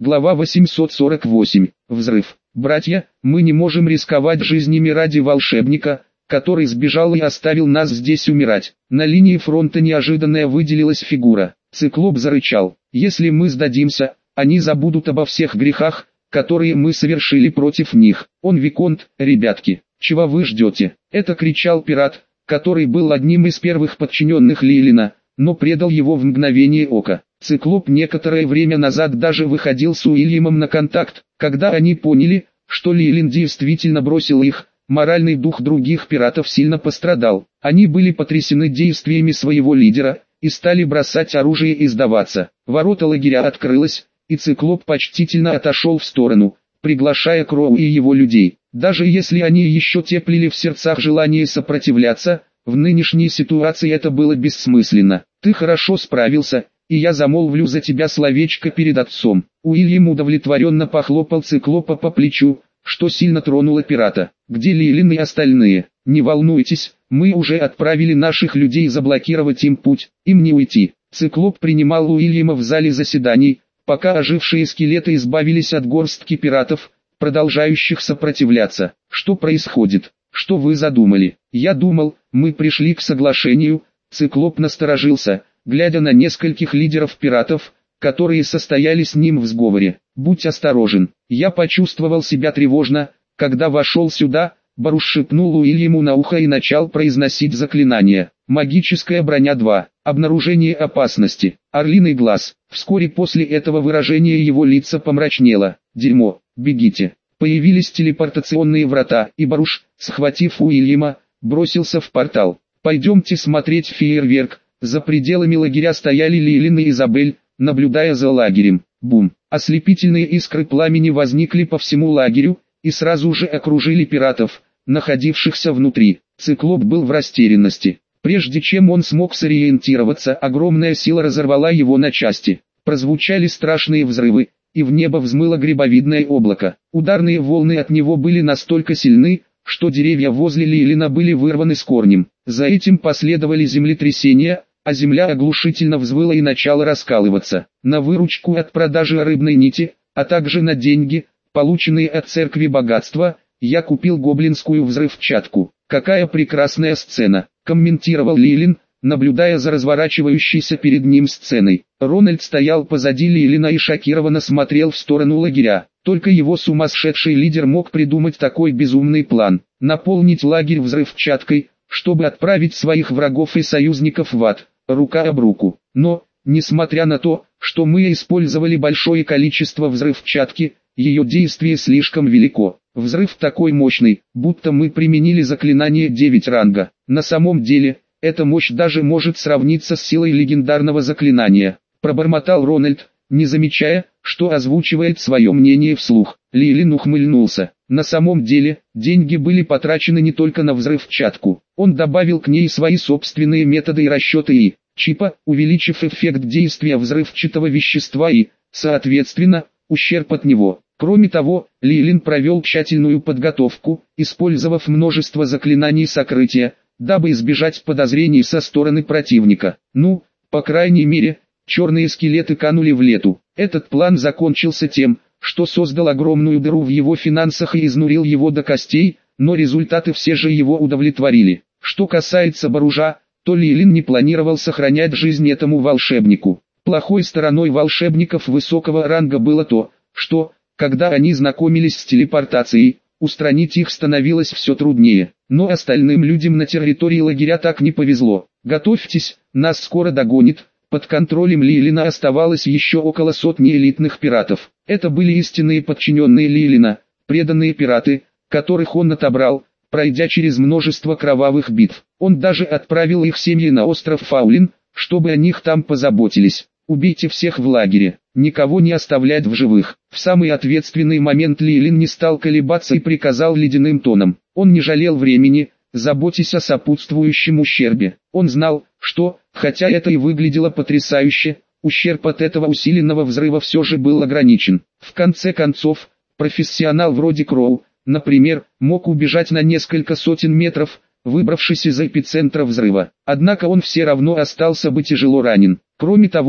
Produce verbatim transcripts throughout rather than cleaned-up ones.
Глава восемьсот сорок восемь. Взрыв. Братья, мы не можем рисковать жизнями ради волшебника, который сбежал и оставил нас здесь умирать. На линии фронта неожиданно выделилась фигура. Циклоп зарычал. Если мы сдадимся, они забудут обо всех грехах, которые мы совершили против них. Он виконт, ребятки. Чего вы ждете? Это кричал пират, который был одним из первых подчиненных Лилина, но предал его в мгновение ока. Циклоп некоторое время назад даже выходил с Уильямом на контакт. Когда они поняли, что Лилин действительно бросил их, моральный дух других пиратов сильно пострадал. Они были потрясены действиями своего лидера и стали бросать оружие и сдаваться. Ворота лагеря открылось, и Циклоп почтительно отошел в сторону, приглашая Кроу и его людей. Даже если они еще теплили в сердцах желание сопротивляться, в нынешней ситуации это было бессмысленно. «Ты хорошо справился, и я замолвлю за тебя словечко перед отцом». Уильям удовлетворенно похлопал Циклопа по плечу, что сильно тронуло пирата. «Где Лилин и остальные? Не волнуйтесь, мы уже отправили наших людей заблокировать им путь, им не уйти». Циклоп принимал Уильяма в зале заседаний, пока ожившие скелеты избавились от горстки пиратов, продолжающих сопротивляться. «Что происходит? Что вы задумали?» «Я думал, мы пришли к соглашению». Циклоп насторожился, глядя на нескольких лидеров пиратов, которые состояли с ним в сговоре. «Будь осторожен». Я почувствовал себя тревожно, когда вошел сюда. Баруш шепнул Уильяму на ухо и начал произносить заклинание. Магическая броня два. Обнаружение опасности. Орлиный глаз. Вскоре после этого выражение его лица помрачнело. «Дерьмо, бегите». Появились телепортационные врата, и Баруш, схватив Уильяма, бросился в портал. «Пойдемте смотреть фейерверк». За пределами лагеря стояли Лилин и Изабель, наблюдая за лагерем. Бум! Ослепительные искры пламени возникли по всему лагерю, и сразу же окружили пиратов, находившихся внутри. Циклоп был в растерянности. Прежде чем он смог сориентироваться, огромная сила разорвала его на части. Прозвучали страшные взрывы, и в небо взмыло грибовидное облако. Ударные волны от него были настолько сильны, что деревья возле Лилина были вырваны с корнем. За этим последовали землетрясения, а земля оглушительно взвыла и начала раскалываться. На выручку от продажи рыбной нити, а также на деньги, полученные от церкви богатства, я купил гоблинскую взрывчатку. «Какая прекрасная сцена», — комментировал Лилин, наблюдая за разворачивающейся перед ним сценой. Рональд стоял позади Лилина и шокированно смотрел в сторону лагеря. Только его сумасшедший лидер мог придумать такой безумный план — наполнить лагерь взрывчаткой, чтобы отправить своих врагов и союзников в ад, рука об руку. Но, несмотря на то, что мы использовали большое количество взрывчатки, ее действие слишком велико. Взрыв такой мощный, будто мы применили заклинание девять ранга. На самом деле, эта мощь даже может сравниться с силой легендарного заклинания. Пробормотал Рональд, не замечая, что озвучивает свое мнение вслух. Лилин ухмыльнулся. На самом деле, деньги были потрачены не только на взрывчатку. Он добавил к ней свои собственные методы и расчеты и чипа, увеличив эффект действия взрывчатого вещества и, соответственно, ущерб от него. Кроме того, Лилин провел тщательную подготовку, использовав множество заклинаний сокрытия, дабы избежать подозрений со стороны противника. Ну, по крайней мере, черные скелеты канули в лету. Этот план закончился тем, что создал огромную дыру в его финансах и изнурил его до костей, но результаты все же его удовлетворили. Что касается Баружа, то Лилин не планировал сохранять жизнь этому волшебнику. Плохой стороной волшебников высокого ранга было то, что, когда они знакомились с телепортацией, устранить их становилось все труднее. Но остальным людям на территории лагеря так не повезло. «Готовьтесь, нас скоро догонит». Под контролем Лилина оставалось еще около сотни элитных пиратов. Это были истинные подчиненные Лилина, преданные пираты, которых он отобрал, пройдя через множество кровавых битв. Он даже отправил их семьи на остров Фаулин, чтобы о них там позаботились. «Убейте всех в лагере, никого не оставлять в живых». В самый ответственный момент Лилин не стал колебаться и приказал ледяным тоном. Он не жалел времени, заботясь о сопутствующем ущербе. Он знал, что, хотя это и выглядело потрясающе, ущерб от этого усиленного взрыва все же был ограничен. В конце концов, профессионал вроде Кроу, например, мог убежать на несколько сотен метров, выбравшись из эпицентра взрыва. Однако он все равно остался бы тяжело ранен. Кроме того,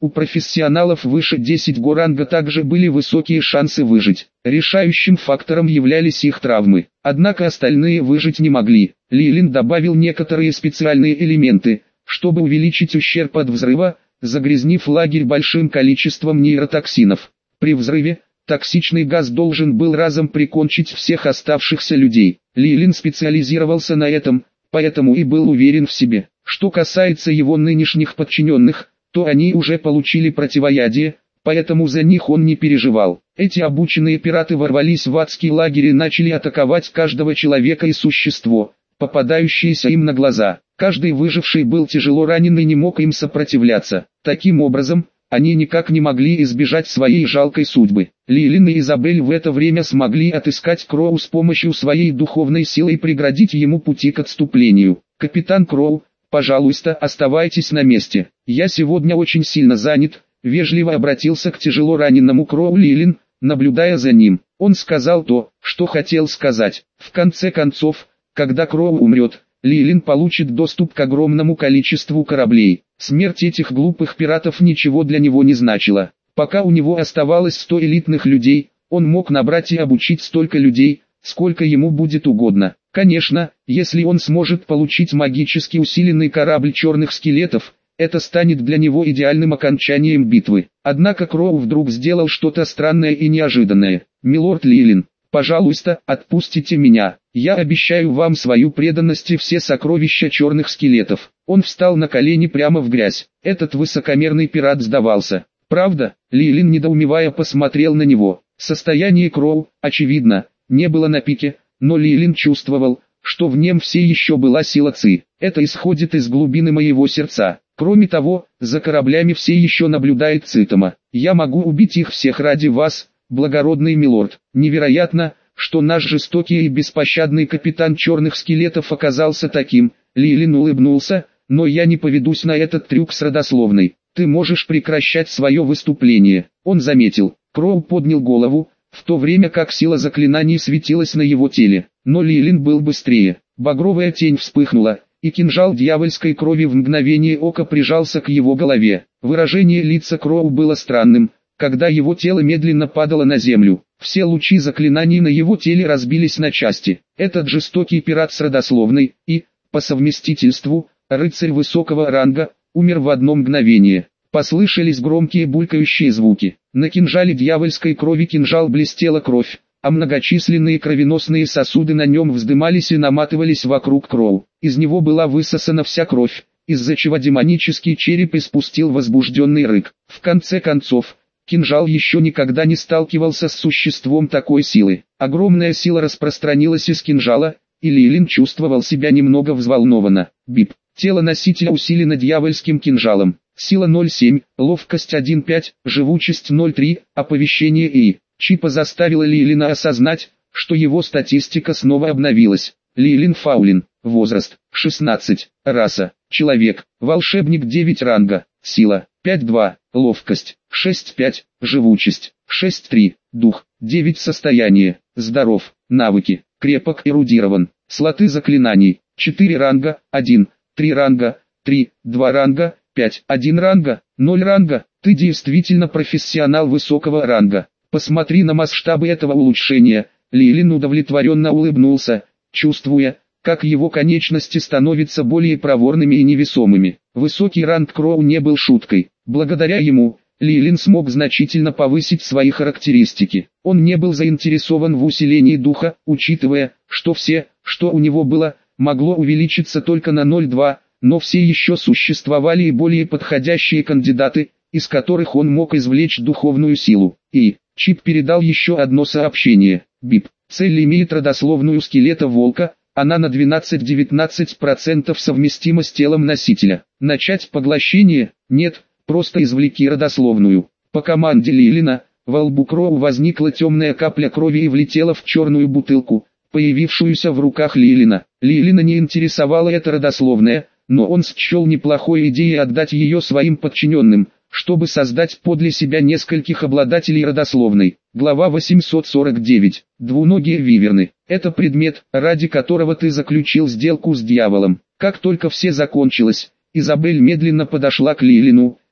У профессионалов выше десять го ранга также были высокие шансы выжить. Решающим фактором являлись их травмы. Однако остальные выжить не могли. Лилин добавил некоторые специальные элементы, чтобы увеличить ущерб от взрыва, загрязнив лагерь большим количеством нейротоксинов. При взрыве, токсичный газ должен был разом прикончить всех оставшихся людей. Лилин специализировался на этом, поэтому и был уверен в себе. Что касается его нынешних подчиненных, то они уже получили противоядие, поэтому за них он не переживал. Эти обученные пираты ворвались в адский лагерь и начали атаковать каждого человека и существо, попадающееся им на глаза. Каждый выживший был тяжело ранен и не мог им сопротивляться. Таким образом, они никак не могли избежать своей жалкой судьбы. Лилин и Изабель в это время смогли отыскать Кроу с помощью своей духовной силы и преградить ему пути к отступлению. «Капитан Кроу, пожалуйста, оставайтесь на месте. Я сегодня очень сильно занят», — вежливо обратился к тяжело раненному Кроу Лилин, наблюдая за ним. Он сказал то, что хотел сказать. В конце концов, когда Кроу умрет, Лилин получит доступ к огромному количеству кораблей. Смерть этих глупых пиратов ничего для него не значила. Пока у него оставалось сто элитных людей, он мог набрать и обучить столько людей, сколько ему будет угодно. Конечно, если он сможет получить магически усиленный корабль черных скелетов, это станет для него идеальным окончанием битвы. Однако Кроу вдруг сделал что-то странное и неожиданное. «Милорд Лилин, пожалуйста, отпустите меня. Я обещаю вам свою преданность и все сокровища черных скелетов». Он встал на колени прямо в грязь. Этот высокомерный пират сдавался. «Правда?» Лилин, недоумевая, посмотрел на него. Состояние Кроу, очевидно, не было на пике, но Лилин чувствовал, что в нем все еще была сила Ци. «Это исходит из глубины моего сердца. Кроме того, за кораблями все еще наблюдает Цитома. Я могу убить их всех ради вас, благородный милорд. Невероятно, что наш жестокий и беспощадный капитан черных скелетов оказался таким». Лилин улыбнулся, «но я не поведусь на этот трюк с родословной. Ты можешь прекращать свое выступление». Он заметил. Кроу поднял голову, в то время как сила заклинаний светилась на его теле. Но Лилин был быстрее. Багровая тень вспыхнула, и кинжал дьявольской крови в мгновение ока прижался к его голове. Выражение лица Кроу было странным, когда его тело медленно падало на землю. Все лучи заклинаний на его теле разбились на части. Этот жестокий пират с родословной и, по совместительству, рыцарь высокого ранга, умер в одно мгновение. Послышались громкие булькающие звуки. На кинжале дьявольской крови кинжал блестела кровь, а многочисленные кровеносные сосуды на нем вздымались и наматывались вокруг Кроу. Из него была высосана вся кровь, из-за чего демонический череп испустил возбужденный рык. В конце концов, кинжал еще никогда не сталкивался с существом такой силы. Огромная сила распространилась из кинжала, и Лилин чувствовал себя немного взволнованно. Бип. Тело носителя усилено дьявольским кинжалом. Сила ноль семь, ловкость один пять, живучесть ноль три, оповещение И. Чипа заставила Лилина осознать, что его статистика снова обновилась. Лилин Фаулин. Возраст шестнадцать. Раса человек. Волшебник девять ранга. Сила пять два. Ловкость шесть пять. Живучесть шесть три. Дух девять. Состояние. Здоров. Навыки. Крепок, эрудирован. Слоты заклинаний. четыре ранга, один, три ранга, три, два ранга, пять, один ранга, ноль ранга. Ты действительно профессионал высокого ранга. Посмотри на масштабы этого улучшения. Лилин удовлетворенно улыбнулся, чувствуя, как его конечности становятся более проворными и невесомыми. Высокий ранг Кроу не был шуткой. Благодаря ему, Лилин смог значительно повысить свои характеристики. Он не был заинтересован в усилении духа, учитывая, что все, что у него было, могло увеличиться только на ноль два, но все еще существовали и более подходящие кандидаты, из которых он мог извлечь духовную силу. И Чип передал еще одно сообщение. Бип. Цель имеет родословную скелета волка, она на двенадцать-девятнадцать процентов совместима с телом носителя. Начать поглощение? Нет, просто извлеки родословную. По команде Лилина, во лбу Кроу возникла темная капля крови и влетела в черную бутылку, появившуюся в руках Лилина. Лилина не интересовала эта родословная, но он счел неплохой идеей отдать ее своим подчиненным, чтобы создать подле себя нескольких обладателей родословной. Глава восемьсот сорок девять. Двуногие виверны. Это предмет, ради которого ты заключил сделку с дьяволом. Как только все закончилось, Изабель медленно подошла к Лилину,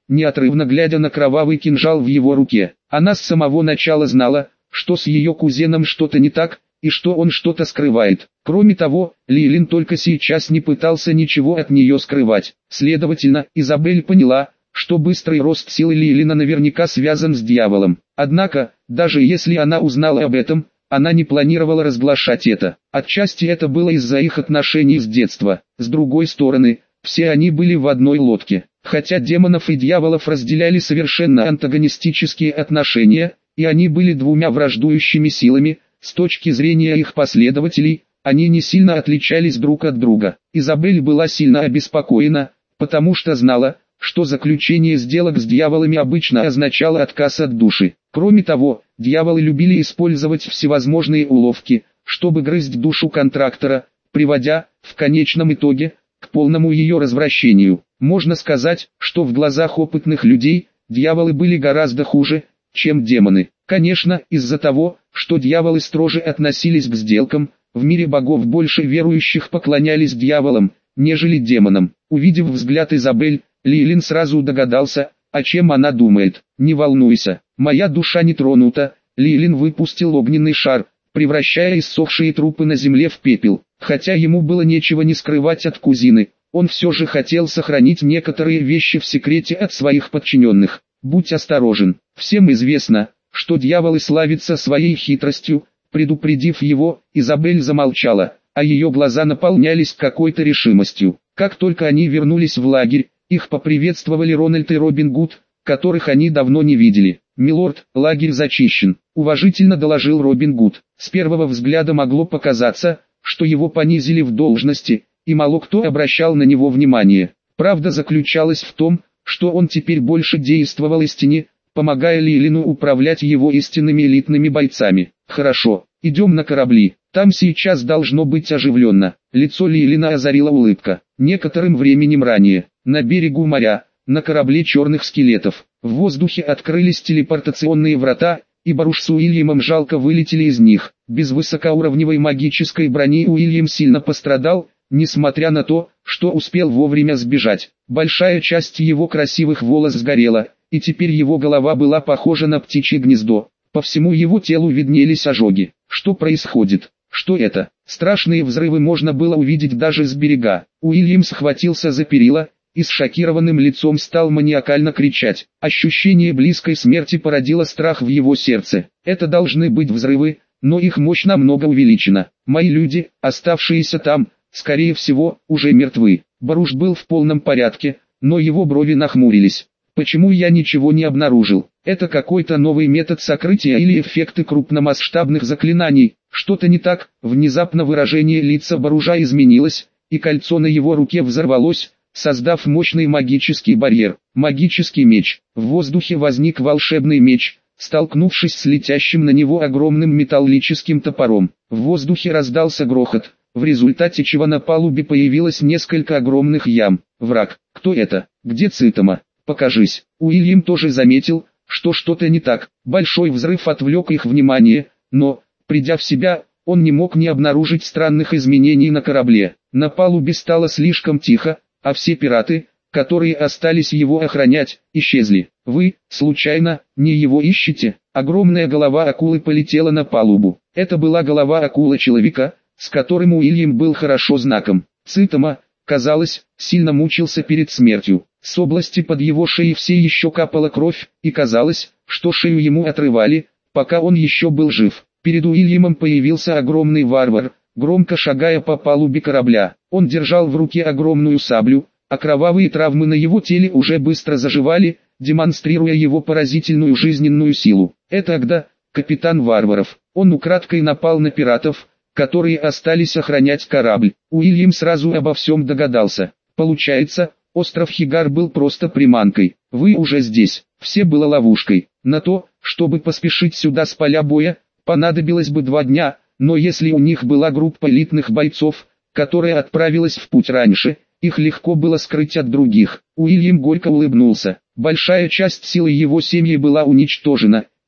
неотрывно глядя на кровавый кинжал в его руке. Она с самого начала знала, что с ее кузеном что-то не так, и что он что-то скрывает. Кроме того, Лилин только сейчас не пытался ничего от нее скрывать. Следовательно, Изабель поняла, что быстрый рост силы Лилина наверняка связан с дьяволом. Однако, даже если она узнала об этом, она не планировала разглашать это. Отчасти это было из-за их отношений с детства. С другой стороны, все они были в одной лодке. Хотя демонов и дьяволов разделяли совершенно антагонистические отношения, и они были двумя враждующими силами, с точки зрения их последователей, они не сильно отличались друг от друга. Изабель была сильно обеспокоена, потому что знала, что заключение сделок с дьяволами обычно означало отказ от души. Кроме того, дьяволы любили использовать всевозможные уловки, чтобы грызть душу контрактора, приводя, в конечном итоге, к полному ее развращению. Можно сказать, что в глазах опытных людей, дьяволы были гораздо хуже, чем демоны. Конечно, из-за того, что дьяволы строже относились к сделкам, в мире богов больше верующих поклонялись дьяволам, нежели демонам. Увидев взгляд Изабель, Лилин сразу догадался, о чем она думает. «Не волнуйся, моя душа не тронута». Лилин выпустил огненный шар, превращая иссохшие трупы на земле в пепел. Хотя ему было нечего не скрывать от кузины, он все же хотел сохранить некоторые вещи в секрете от своих подчиненных. «Будь осторожен, всем известно, что дьяволы славятся своей хитростью». Предупредив его, Изабель замолчала, а ее глаза наполнялись какой-то решимостью. Как только они вернулись в лагерь, их поприветствовали Рональд и Робин Гуд, которых они давно не видели. «Милорд, лагерь зачищен», — уважительно доложил Робин Гуд. С первого взгляда могло показаться, что его понизили в должности, и мало кто обращал на него внимание. Правда заключалась в том, что он теперь больше действовал истине, помогая Лилину управлять его истинными элитными бойцами. «Хорошо, идем на корабли, там сейчас должно быть оживленно». Лицо Лилина озарила улыбка. Некоторым временем ранее, на берегу моря, на корабле черных скелетов, в воздухе открылись телепортационные врата, и Баруш с Уильямом жалко вылетели из них. Без высокоуровневой магической брони Уильям сильно пострадал, несмотря на то, что успел вовремя сбежать. Большая часть его красивых волос сгорела, и теперь его голова была похожа на птичье гнездо. По всему его телу виднелись ожоги. Что происходит? Что это? Страшные взрывы можно было увидеть даже с берега. Уильям схватился за перила и с шокированным лицом стал маниакально кричать. Ощущение близкой смерти породило страх в его сердце. Это должны быть взрывы, но их мощь намного увеличена. Мои люди, оставшиеся там, скорее всего, уже мертвы. Баруш был в полном порядке, но его брови нахмурились. Почему я ничего не обнаружил? Это какой-то новый метод сокрытия или эффекты крупномасштабных заклинаний? Что-то не так? Внезапно выражение лица Баружа изменилось, и кольцо на его руке взорвалось, создав мощный магический барьер. Магический меч. В воздухе возник волшебный меч, столкнувшись с летящим на него огромным металлическим топором. В воздухе раздался грохот, в результате чего на палубе появилось несколько огромных ям. Враг. Кто это? Где Цитома? Покажись. Уильям тоже заметил, что что-то не так. Большой взрыв отвлек их внимание, но, придя в себя, он не мог не обнаружить странных изменений на корабле. На палубе стало слишком тихо, а все пираты, которые остались его охранять, исчезли. Вы, случайно, не его ищете? Огромная голова акулы полетела на палубу. Это была голова акулы-человека, с которым Уильям был хорошо знаком. Цитома, казалось, сильно мучился перед смертью. С области под его шеей все еще капала кровь, и казалось, что шею ему отрывали, пока он еще был жив. Перед Уильямом появился огромный варвар, громко шагая по палубе корабля. Он держал в руке огромную саблю, а кровавые травмы на его теле уже быстро заживали, демонстрируя его поразительную жизненную силу. Это Агда, капитан варваров. Он украдкой напал на пиратов, которые остались охранять корабль. Уильям сразу обо всем догадался. Получается, остров Хигар был просто приманкой. Вы уже здесь. Все было ловушкой. На то, чтобы поспешить сюда с поля боя, понадобилось бы два дня, но если у них была группа элитных бойцов, которая отправилась в путь раньше, их легко было скрыть от других. Уильям горько улыбнулся. Большая часть силы его семьи была уничтожена,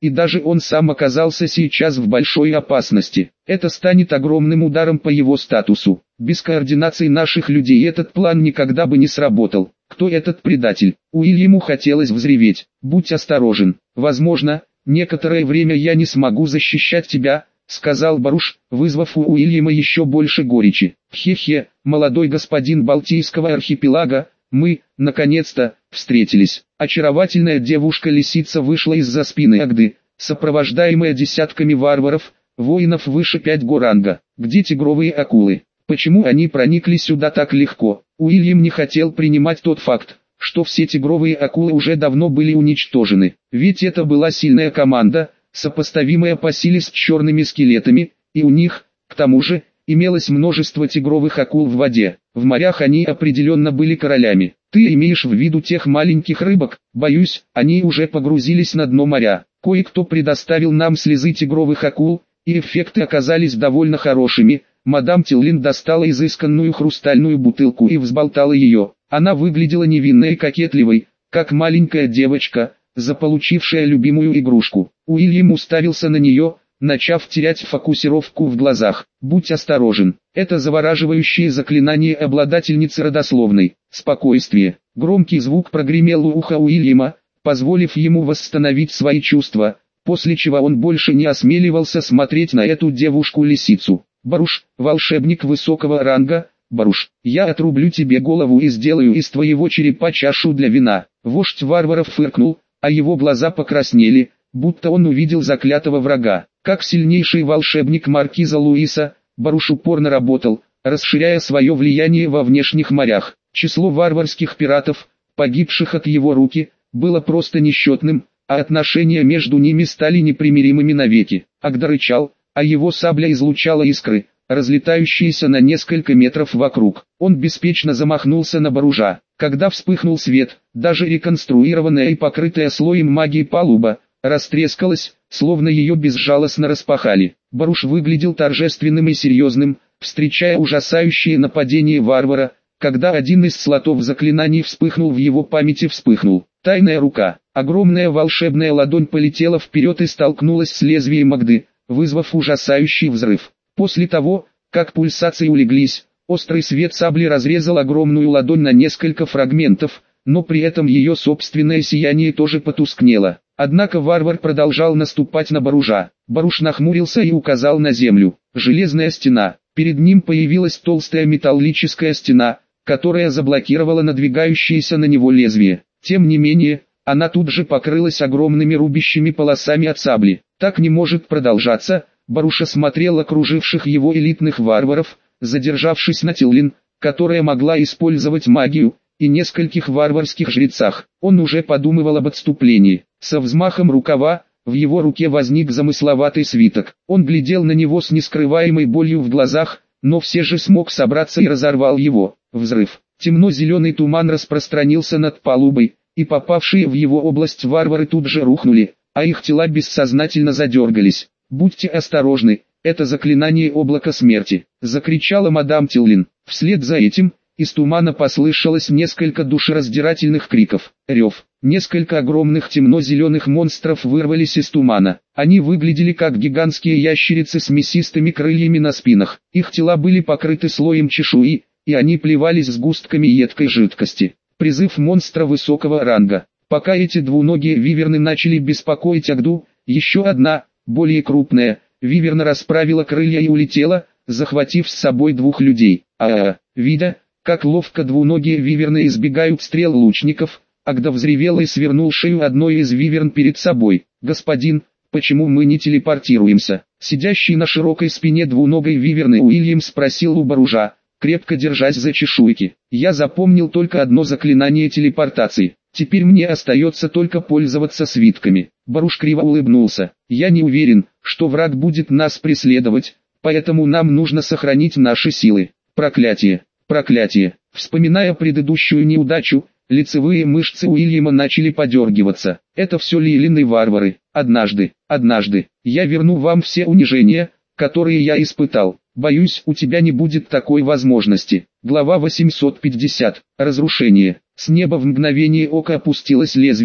и даже он сам оказался сейчас в большой опасности. Это станет огромным ударом по его статусу. Без координации наших людей этот план никогда бы не сработал. Кто этот предатель? Уильяму хотелось взреветь. Будь осторожен. Возможно, некоторое время я не смогу защищать тебя, сказал Баруш, вызвав у Уильяма еще больше горечи. Хе-хе, молодой господин Балтийского архипелага, мы, наконец-то, встретились. Очаровательная девушка-лисица вышла из-за спины Агды, сопровождаемая десятками варваров, воинов выше пять го ранга. Где тигровые акулы? Почему они проникли сюда так легко? Уильям не хотел принимать тот факт, что все тигровые акулы уже давно были уничтожены. Ведь это была сильная команда, сопоставимая по силе с черными скелетами, и у них, к тому же, имелось множество тигровых акул в воде. В морях они определенно были королями. Ты имеешь в виду тех маленьких рыбок? Боюсь, они уже погрузились на дно моря. Кое-кто предоставил нам слезы тигровых акул, и эффекты оказались довольно хорошими. Мадам Тиллин достала изысканную хрустальную бутылку и взболтала ее. Она выглядела невинной и кокетливой, как маленькая девочка, заполучившая любимую игрушку. Уильям уставился на нее, начав терять фокусировку в глазах. Будь осторожен. Это завораживающее заклинание обладательницы родословной. Спокойствие. Громкий звук прогремел у уха Уильяма, позволив ему восстановить свои чувства, после чего он больше не осмеливался смотреть на эту девушку-лисицу. Баруш, волшебник высокого ранга, Баруш, я отрублю тебе голову и сделаю из твоего черепа чашу для вина. Вождь варваров фыркнул, а его глаза покраснели, будто он увидел заклятого врага. Как сильнейший волшебник маркиза Луиса, Баруш упорно работал, расширяя свое влияние во внешних морях. Число варварских пиратов, погибших от его руки, было просто несчетным, а отношения между ними стали непримиримыми навеки. Агда рычал, а его сабля излучала искры, разлетающиеся на несколько метров вокруг. Он беспечно замахнулся на Баружа. Когда вспыхнул свет, даже реконструированная и покрытая слоем магии палуба, растрескалась, словно ее безжалостно распахали. Баруш выглядел торжественным и серьезным, встречая ужасающее нападение варвара, когда один из слотов заклинаний вспыхнул в его памяти вспыхнул. Тайная рука, огромная волшебная ладонь полетела вперед и столкнулась с лезвием Агды, вызвав ужасающий взрыв. После того, как пульсации улеглись, острый свет сабли разрезал огромную ладонь на несколько фрагментов, но при этом ее собственное сияние тоже потускнело. Однако варвар продолжал наступать на Баружа. Баруш нахмурился и указал на землю. Железная стена. Перед ним появилась толстая металлическая стена, которая заблокировала надвигающееся на него лезвие. Тем не менее, она тут же покрылась огромными рубящими полосами от сабли. Так не может продолжаться. Баруш осмотрел окруживших его элитных варваров, задержавшись на Тиллин, которая могла использовать магию, и нескольких варварских жрецах. Он уже подумывал об отступлении. Со взмахом рукава, в его руке возник замысловатый свиток. Он глядел на него с нескрываемой болью в глазах, но все же смог собраться и разорвал его. Взрыв. Темно-зеленый туман распространился над палубой, и попавшие в его область варвары тут же рухнули, а их тела бессознательно задергались. «Будьте осторожны, это заклинание облака смерти», — закричала мадам Тиллин. Вслед за этим, из тумана послышалось несколько душераздирательных криков. Рев. Несколько огромных темно-зеленых монстров вырвались из тумана. Они выглядели как гигантские ящерицы с мясистыми крыльями на спинах. Их тела были покрыты слоем чешуи, и они плевались сгустками едкой жидкости. Призыв монстра высокого ранга. Пока эти двуногие виверны начали беспокоить Агду, еще одна, более крупная, виверна расправила крылья и улетела, захватив с собой двух людей. А-а-а, видя, как ловко двуногие виверны избегают стрел лучников, Агда взревел и свернул шею одной из виверн перед собой. «Господин, почему мы не телепортируемся?» Сидящий на широкой спине двуногой виверны Уильям спросил у Баружа, крепко держась за чешуйки. «Я запомнил только одно заклинание телепортации. Теперь мне остается только пользоваться свитками». Баруш криво улыбнулся. «Я не уверен, что враг будет нас преследовать, поэтому нам нужно сохранить наши силы». Проклятие, проклятие. Вспоминая предыдущую неудачу, лицевые мышцы Уильяма начали подергиваться. Это все Лилины варвары. Однажды, однажды, я верну вам все унижения, которые я испытал. Боюсь, у тебя не будет такой возможности. Глава восемьсот пятьдесят. Разрушение. С неба в мгновение ока опустилось лезвие,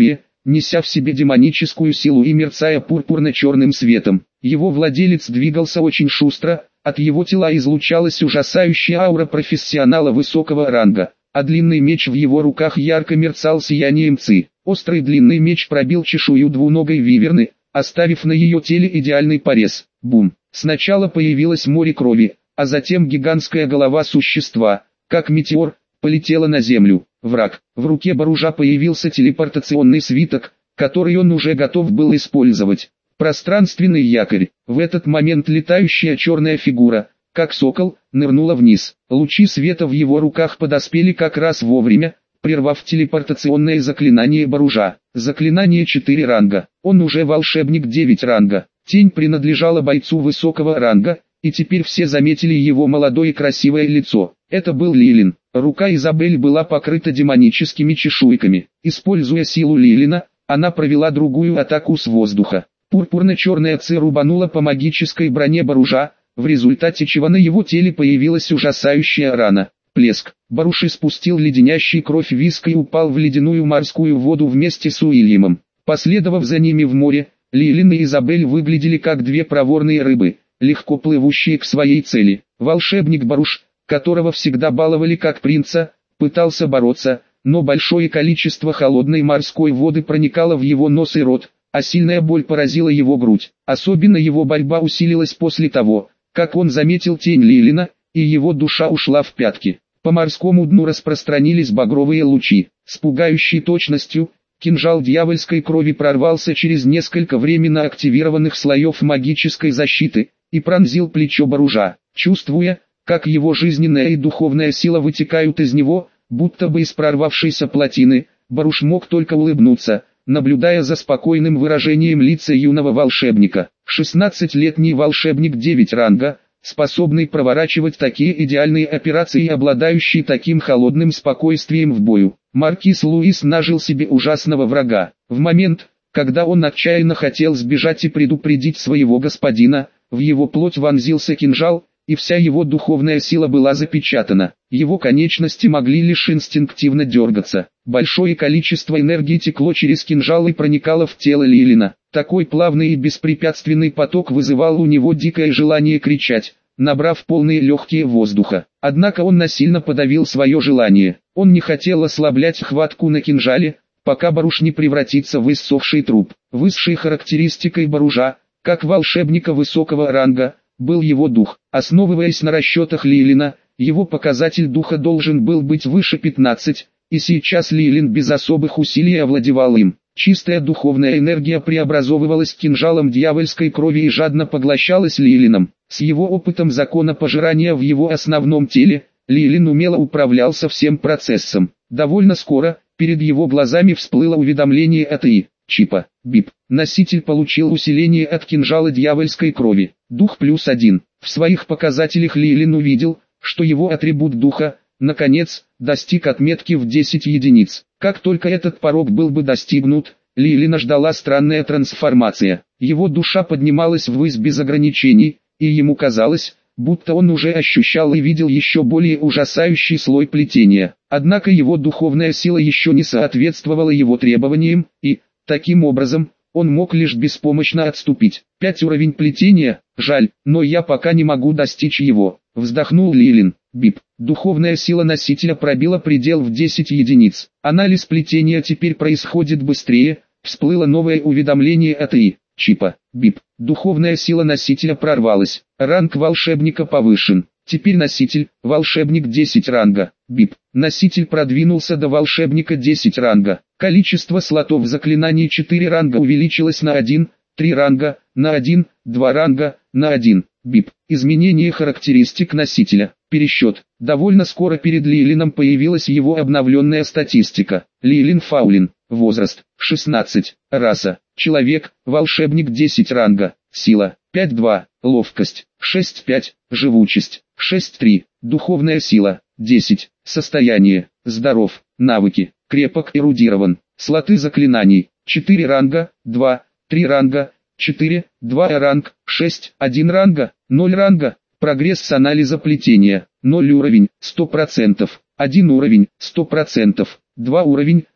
неся в себе демоническую силу и мерцая пурпурно-черным светом. Его владелец двигался очень шустро, от его тела излучалась ужасающая аура профессионала высокого ранга, а длинный меч в его руках ярко мерцал сиянием ци. Острый длинный меч пробил чешую двуногой виверны, оставив на ее теле идеальный порез. Бум! Сначала появилось море крови, а затем гигантская голова существа, как метеор, полетела на землю. Враг. В руке Боружа появился телепортационный свиток, который он уже готов был использовать. Пространственный якорь. В этот момент летающая черная фигура, как сокол, нырнула вниз. Лучи света в его руках подоспели как раз вовремя, прервав телепортационное заклинание Боружа. Заклинание четыре ранга. Он уже волшебник девять ранга. Тень принадлежала бойцу высокого ранга, и теперь все заметили его молодое и красивое лицо. Это был Лилин. Рука Изабель была покрыта демоническими чешуйками. Используя силу Лилина, она провела другую атаку с воздуха. Пурпурно-черная ци рубанула по магической броне Боружа, в результате чего на его теле появилась ужасающая рана. Плеск. Боруж испустил леденящий кровь виск и упал в ледяную морскую воду вместе с Уильямом. Последовав за ними в море, Лилин и Изабель выглядели как две проворные рыбы, легко плывущие к своей цели. Волшебник Боруж, которого всегда баловали как принца, пытался бороться, но большое количество холодной морской воды проникало в его нос и рот, а сильная боль поразила его грудь. Особенно его борьба усилилась после того, как он заметил тень Лилина, и его душа ушла в пятки. По морскому дну распространились багровые лучи. С пугающей точностью, кинжал дьявольской крови прорвался через несколько временно активированных слоев магической защиты, и пронзил плечо Боружа. Чувствуя, как его жизненная и духовная сила вытекают из него, будто бы из прорвавшейся плотины, Боруж мог только улыбнуться, наблюдая за спокойным выражением лица юного волшебника. шестнадцатилетний волшебник девять ранга, способный проворачивать такие идеальные операции и обладающий таким холодным спокойствием в бою. Маркиз Луис нажил себе ужасного врага. В момент, когда он отчаянно хотел сбежать и предупредить своего господина, в его плоть вонзился кинжал, и вся его духовная сила была запечатана. Его конечности могли лишь инстинктивно дергаться. Большое количество энергии текло через кинжал и проникало в тело Лилина. Такой плавный и беспрепятственный поток вызывал у него дикое желание кричать, набрав полные легкие воздуха. Однако он насильно подавил свое желание. Он не хотел ослаблять хватку на кинжале, пока Боруж не превратится в иссохший труп. Высшей характеристикой Боружа, как волшебника высокого ранга, был его дух. Основываясь на расчетах Лилина, его показатель духа должен был быть выше пятнадцати, и сейчас Лилин без особых усилий овладевал им. Чистая духовная энергия преобразовывалась кинжалом дьявольской крови и жадно поглощалась Лилином. С его опытом закона пожирания в его основном теле, Лилин умело управлялся всем процессом. Довольно скоро, перед его глазами всплыло уведомление от И. Чипа. Бип. Носитель получил усиление от кинжала дьявольской крови. Дух плюс один. В своих показателях Лилин увидел, что его атрибут духа, наконец, достиг отметки в десять единиц. Как только этот порог был бы достигнут, Лилина ждала странная трансформация. Его душа поднималась ввысь без ограничений, и ему казалось, будто он уже ощущал и видел еще более ужасающий слой плетения. Однако его духовная сила еще не соответствовала его требованиям, и, таким образом, он мог лишь беспомощно отступить. Пять уровень плетения, жаль, но я пока не могу достичь его, вздохнул Лилин. Бип. Духовная сила носителя пробила предел в десять единиц. Анализ плетения теперь происходит быстрее, всплыло новое уведомление от И. Чипа. Бип. Духовная сила носителя прорвалась. Ранг волшебника повышен. Теперь носитель, волшебник десять ранга. Бип. Носитель продвинулся до волшебника десять ранга. Количество слотов заклинаний четыре ранга увеличилось на один, три ранга, на один, два ранга, на один. Бип. Изменение характеристик носителя. Пересчет. Довольно скоро перед Лилином появилась его обновленная статистика. Лилин Фаулин. Возраст. шестнадцать. Раса. Человек. Волшебник десять ранга. Сила. пять два. Ловкость. шесть пять. Живучесть. шесть три. Духовная сила. десять. Состояние. Здоров. Навыки. Крепок, эрудирован. Слоты заклинаний. четыре ранга. два. три ранга. четыре. два ранг. шесть. один ранга. ноль ранга. Прогресс с анализа плетения. ноль уровень. сто процентов. один уровень. сто процентов. два уровень.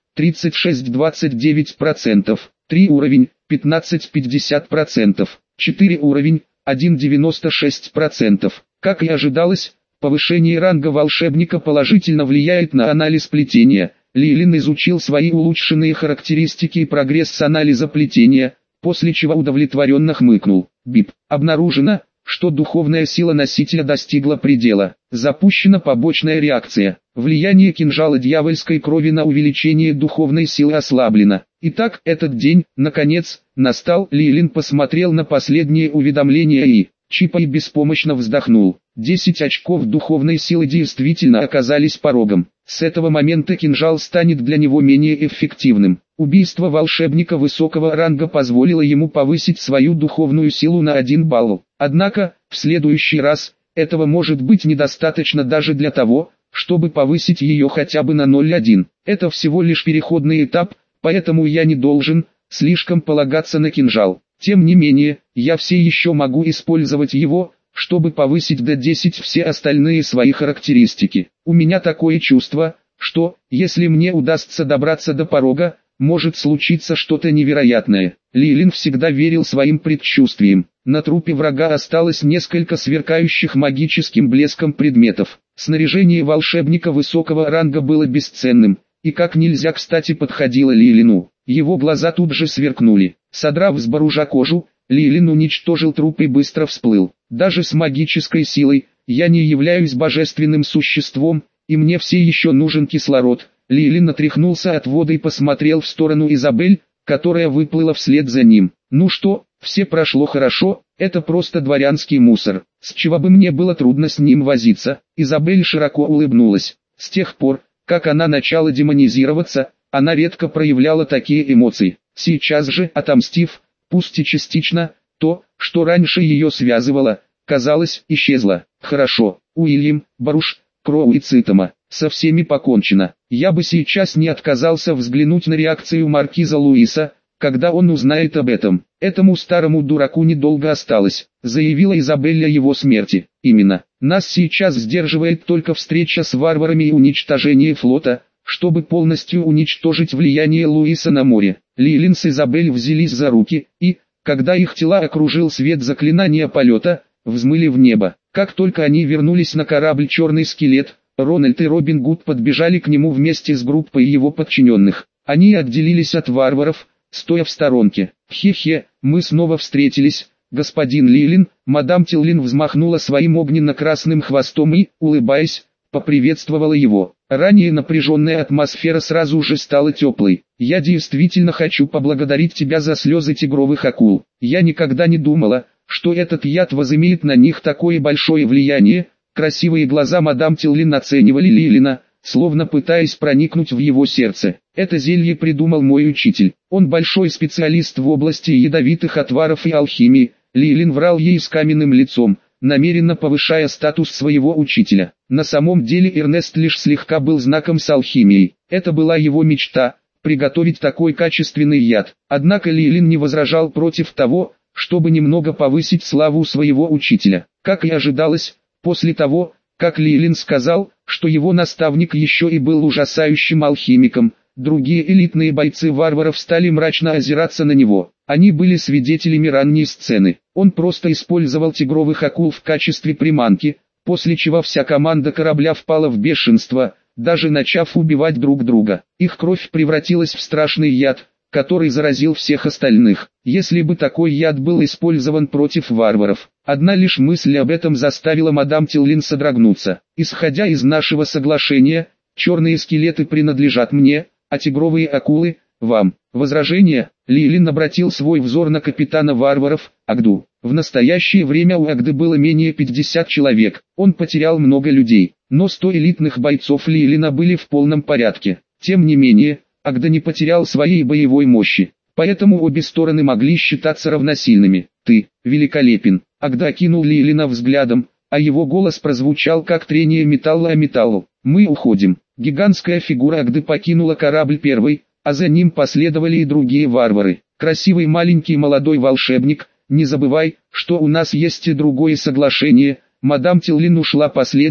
тридцать шесть — двадцать девять процентов, три уровень, пятнадцать — пятьдесят процентов, четыре уровень, один — девяносто шесть процентов. Как и ожидалось, повышение ранга волшебника положительно влияет на анализ плетения. Лилин изучил свои улучшенные характеристики и прогресс с анализа плетения, после чего удовлетворенно хмыкнул. Бип. Обнаружено, что духовная сила носителя достигла предела. Запущена побочная реакция. Влияние кинжала дьявольской крови на увеличение духовной силы ослаблено. Итак, этот день, наконец, настал. Лилин посмотрел на последние уведомления и, чипа и беспомощно вздохнул. десять очков духовной силы действительно оказались порогом. С этого момента кинжал станет для него менее эффективным. Убийство волшебника высокого ранга позволило ему повысить свою духовную силу на один балл. Однако, в следующий раз, этого может быть недостаточно даже для того, чтобы повысить ее хотя бы на ноль целых одна десятая. Это всего лишь переходный этап, поэтому я не должен слишком полагаться на кинжал. Тем не менее, я все еще могу использовать его, чтобы повысить до десять все остальные свои характеристики. У меня такое чувство, что, если мне удастся добраться до порога, может случиться что-то невероятное. Лилин всегда верил своим предчувствиям. На трупе врага осталось несколько сверкающих магическим блеском предметов. Снаряжение волшебника высокого ранга было бесценным, и как нельзя кстати подходило Лилину. Его глаза тут же сверкнули. Содрав с баружа кожу, Лилин уничтожил труп и быстро всплыл. Даже с магической силой, я не являюсь божественным существом, и мне все еще нужен кислород. Лилин отряхнулся от воды и посмотрел в сторону Изабель, которая выплыла вслед за ним. Ну что, все прошло хорошо, это просто дворянский мусор. С чего бы мне было трудно с ним возиться? Изабель широко улыбнулась. С тех пор, как она начала демонизироваться, она редко проявляла такие эмоции. Сейчас же, отомстив, пусть и частично, то, что раньше ее связывало, казалось, исчезло. Хорошо, Уильям, Баруш, Кроу и Цитома, со всеми покончено. Я бы сейчас не отказался взглянуть на реакцию маркиза Луиса, когда он узнает об этом. Этому старому дураку недолго осталось, заявила Изабелля его смерти. Именно, нас сейчас сдерживает только встреча с варварами и уничтожение флота, чтобы полностью уничтожить влияние Луиса на море. Лилин с Изабель взялись за руки, и, когда их тела окружил свет заклинания полета, взмыли в небо. Как только они вернулись на корабль «Черный скелет», Рональд и Робин Гуд подбежали к нему вместе с группой его подчиненных. Они отделились от варваров, стоя в сторонке. «Хе-хе, мы снова встретились, господин Лилин». Мадам Тиллин взмахнула своим огненно-красным хвостом и, улыбаясь, поприветствовала его. Ранее напряженная атмосфера сразу же стала теплой. «Я действительно хочу поблагодарить тебя за слезы тигровых акул. Я никогда не думала, что этот яд возымеет на них такое большое влияние». Красивые глаза мадам Тиллин оценивали Лилина, словно пытаясь проникнуть в его сердце. «Это зелье придумал мой учитель. Он большой специалист в области ядовитых отваров и алхимии». Лилин врал ей с каменным лицом, намеренно повышая статус своего учителя. На самом деле Эрнест лишь слегка был знаком с алхимией. Это была его мечта – приготовить такой качественный яд. Однако Лилин не возражал против того, чтобы немного повысить славу своего учителя. Как и ожидалось, после того, как Лилин сказал, что его наставник еще и был ужасающим алхимиком, другие элитные бойцы варваров стали мрачно озираться на него. Они были свидетелями ранней сцены. Он просто использовал тигровых акул в качестве приманки, после чего вся команда корабля впала в бешенство, даже начав убивать друг друга. Их кровь превратилась в страшный яд, который заразил всех остальных. Если бы такой яд был использован против варваров, одна лишь мысль об этом заставила мадам Тиллин содрогнуться. Исходя из нашего соглашения, черные скелеты принадлежат мне, а тигровые акулы – вам. Возражение? Лилин обратил свой взор на капитана варваров, Агду. В настоящее время у Агды было менее пятидесяти человек, он потерял много людей, но сто элитных бойцов Лилина были в полном порядке. Тем не менее, Агда не потерял своей боевой мощи, поэтому обе стороны могли считаться равносильными. «Ты великолепен!» Агда окинул Лилина взглядом, а его голос прозвучал как трение металла о металл. «Мы уходим». Гигантская фигура Агды покинула корабль первой, а за ним последовали и другие варвары. «Красивый маленький молодой волшебник, не забывай, что у нас есть и другое соглашение». Мадам Тиллин ушла последней,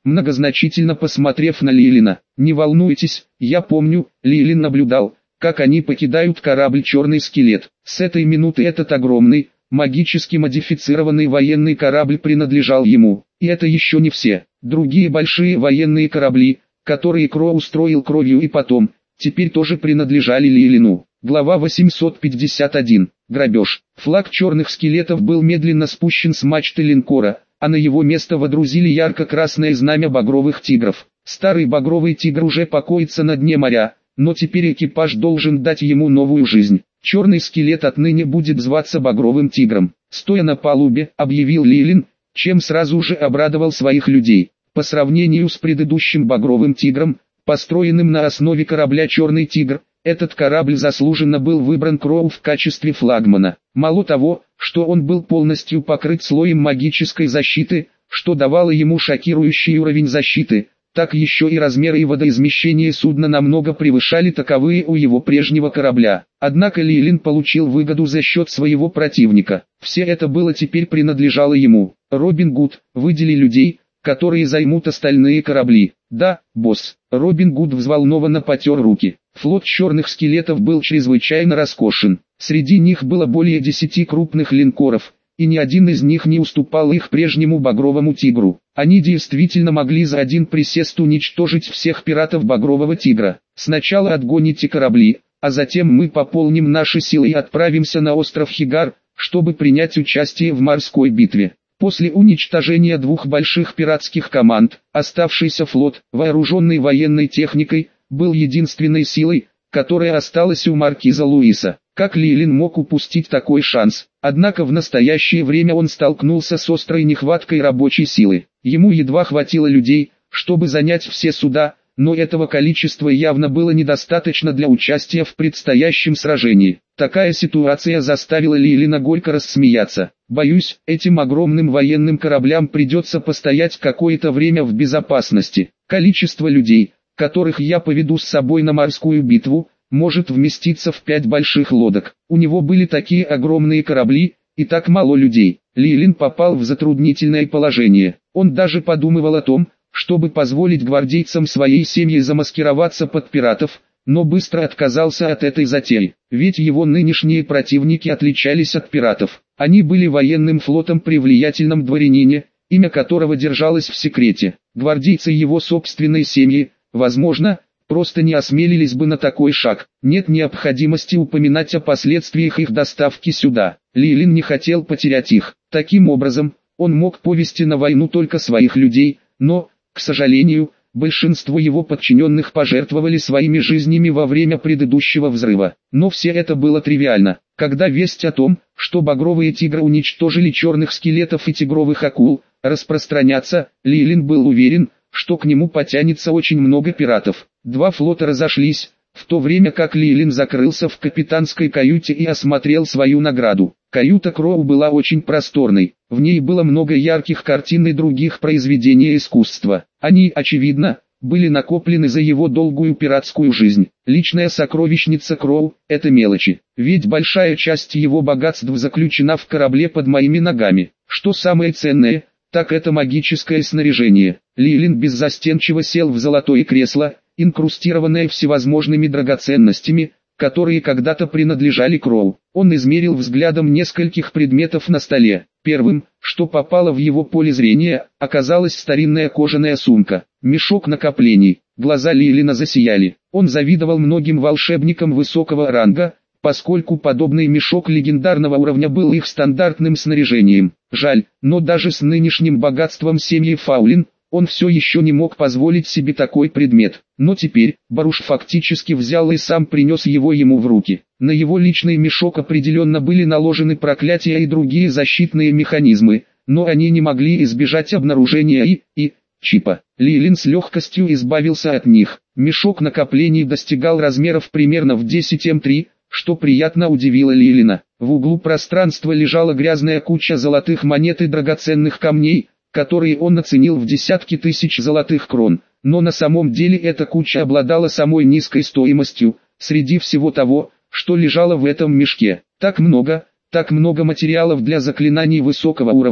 многозначительно посмотрев на Лилина. «Не волнуйтесь, я помню». Лилин наблюдал, как они покидают корабль «Черный скелет». С этой минуты этот огромный, магически модифицированный военный корабль принадлежал ему. И это еще не все. Другие большие военные корабли, которые Кроу устроил кровью и потом, теперь тоже принадлежали Лилину. Глава восемьсот пятьдесят один. Грабеж. Флаг черных скелетов был медленно спущен с мачты линкора, а на его место водрузили ярко-красное знамя багровых тигров. Старый багровый тигр уже покоится на дне моря, но теперь экипаж должен дать ему новую жизнь. Черный скелет отныне будет зваться багровым тигром. Стоя на палубе, объявил Лилин, чем сразу же обрадовал своих людей. По сравнению с предыдущим багровым тигром, построенным на основе корабля «Черный тигр», этот корабль заслуженно был выбран Кроу в качестве флагмана. Мало того, что он был полностью покрыт слоем магической защиты, что давало ему шокирующий уровень защиты, так еще и размеры и водоизмещение судна намного превышали таковые у его прежнего корабля. Однако Лилин получил выгоду за счет своего противника. Все это было теперь принадлежало ему. Робин Гуд, выдели людей, которые займут остальные корабли. Да, босс. Робин Гуд взволнованно потер руки. Флот черных скелетов был чрезвычайно роскошен. Среди них было более десяти крупных линкоров, и ни один из них не уступал их прежнему багровому тигру. Они действительно могли за один присест уничтожить всех пиратов багрового тигра. Сначала отгоните корабли, а затем мы пополним наши силы и отправимся на остров Хигар, чтобы принять участие в морской битве. После уничтожения двух больших пиратских команд, оставшийся флот, вооруженный военной техникой, был единственной силой, которая осталась у маркиза Луиса. Как Лилин мог упустить такой шанс? Однако в настоящее время он столкнулся с острой нехваткой рабочей силы. Ему едва хватило людей, чтобы занять все суда, но этого количества явно было недостаточно для участия в предстоящем сражении. Такая ситуация заставила Лилина горько рассмеяться. «Боюсь, этим огромным военным кораблям придется постоять какое-то время в безопасности. Количество людей, которых я поведу с собой на морскую битву, может вместиться в пять больших лодок. У него были такие огромные корабли, и так мало людей». Лилин попал в затруднительное положение. Он даже подумывал о том, чтобы позволить гвардейцам своей семьи замаскироваться под пиратов, но быстро отказался от этой затеи. Ведь его нынешние противники отличались от пиратов. Они были военным флотом при влиятельном дворянине, имя которого держалось в секрете. Гвардейцы его собственной семьи, возможно, просто не осмелились бы на такой шаг. Нет необходимости упоминать о последствиях их доставки сюда. Лилин не хотел потерять их. Таким образом, он мог повести на войну только своих людей, но, к сожалению, большинство его подчиненных пожертвовали своими жизнями во время предыдущего взрыва. Но все это было тривиально. Когда весть о том, что багровые тигры уничтожили черных скелетов и тигровых акул, распространятся, Лилин был уверен, что к нему потянется очень много пиратов. Два флота разошлись, в то время как Лилин закрылся в капитанской каюте и осмотрел свою награду. Каюта Кроу была очень просторной, в ней было много ярких картин и других произведений искусства. Они, очевидно, были накоплены за его долгую пиратскую жизнь. Личная сокровищница Кроу – это мелочи, ведь большая часть его богатств заключена в корабле под моими ногами. Что самое ценное, так это магическое снаряжение. Лилин беззастенчиво сел в золотое кресло, инкрустированное всевозможными драгоценностями, которые когда-то принадлежали Кроу. Он измерил взглядом нескольких предметов на столе. Первым, что попало в его поле зрения, оказалась старинная кожаная сумка, мешок накоплений. Глаза Лилина засияли. Он завидовал многим волшебникам высокого ранга, поскольку подобный мешок легендарного уровня был их стандартным снаряжением. Жаль, но даже с нынешним богатством семьи Фаулин, он все еще не мог позволить себе такой предмет. Но теперь, Баруш фактически взял и сам принес его ему в руки. На его личный мешок определенно были наложены проклятия и другие защитные механизмы, но они не могли избежать обнаружения и, и, чипа. Лилин с легкостью избавился от них. Мешок накоплений достигал размеров примерно в десять эм три, что приятно удивило Лилина. В углу пространства лежала грязная куча золотых монет и драгоценных камней, которые он оценил в десятки тысяч золотых крон, но на самом деле эта куча обладала самой низкой стоимостью, среди всего того, что лежало в этом мешке. Так много, так много материалов для заклинаний высокого уровня,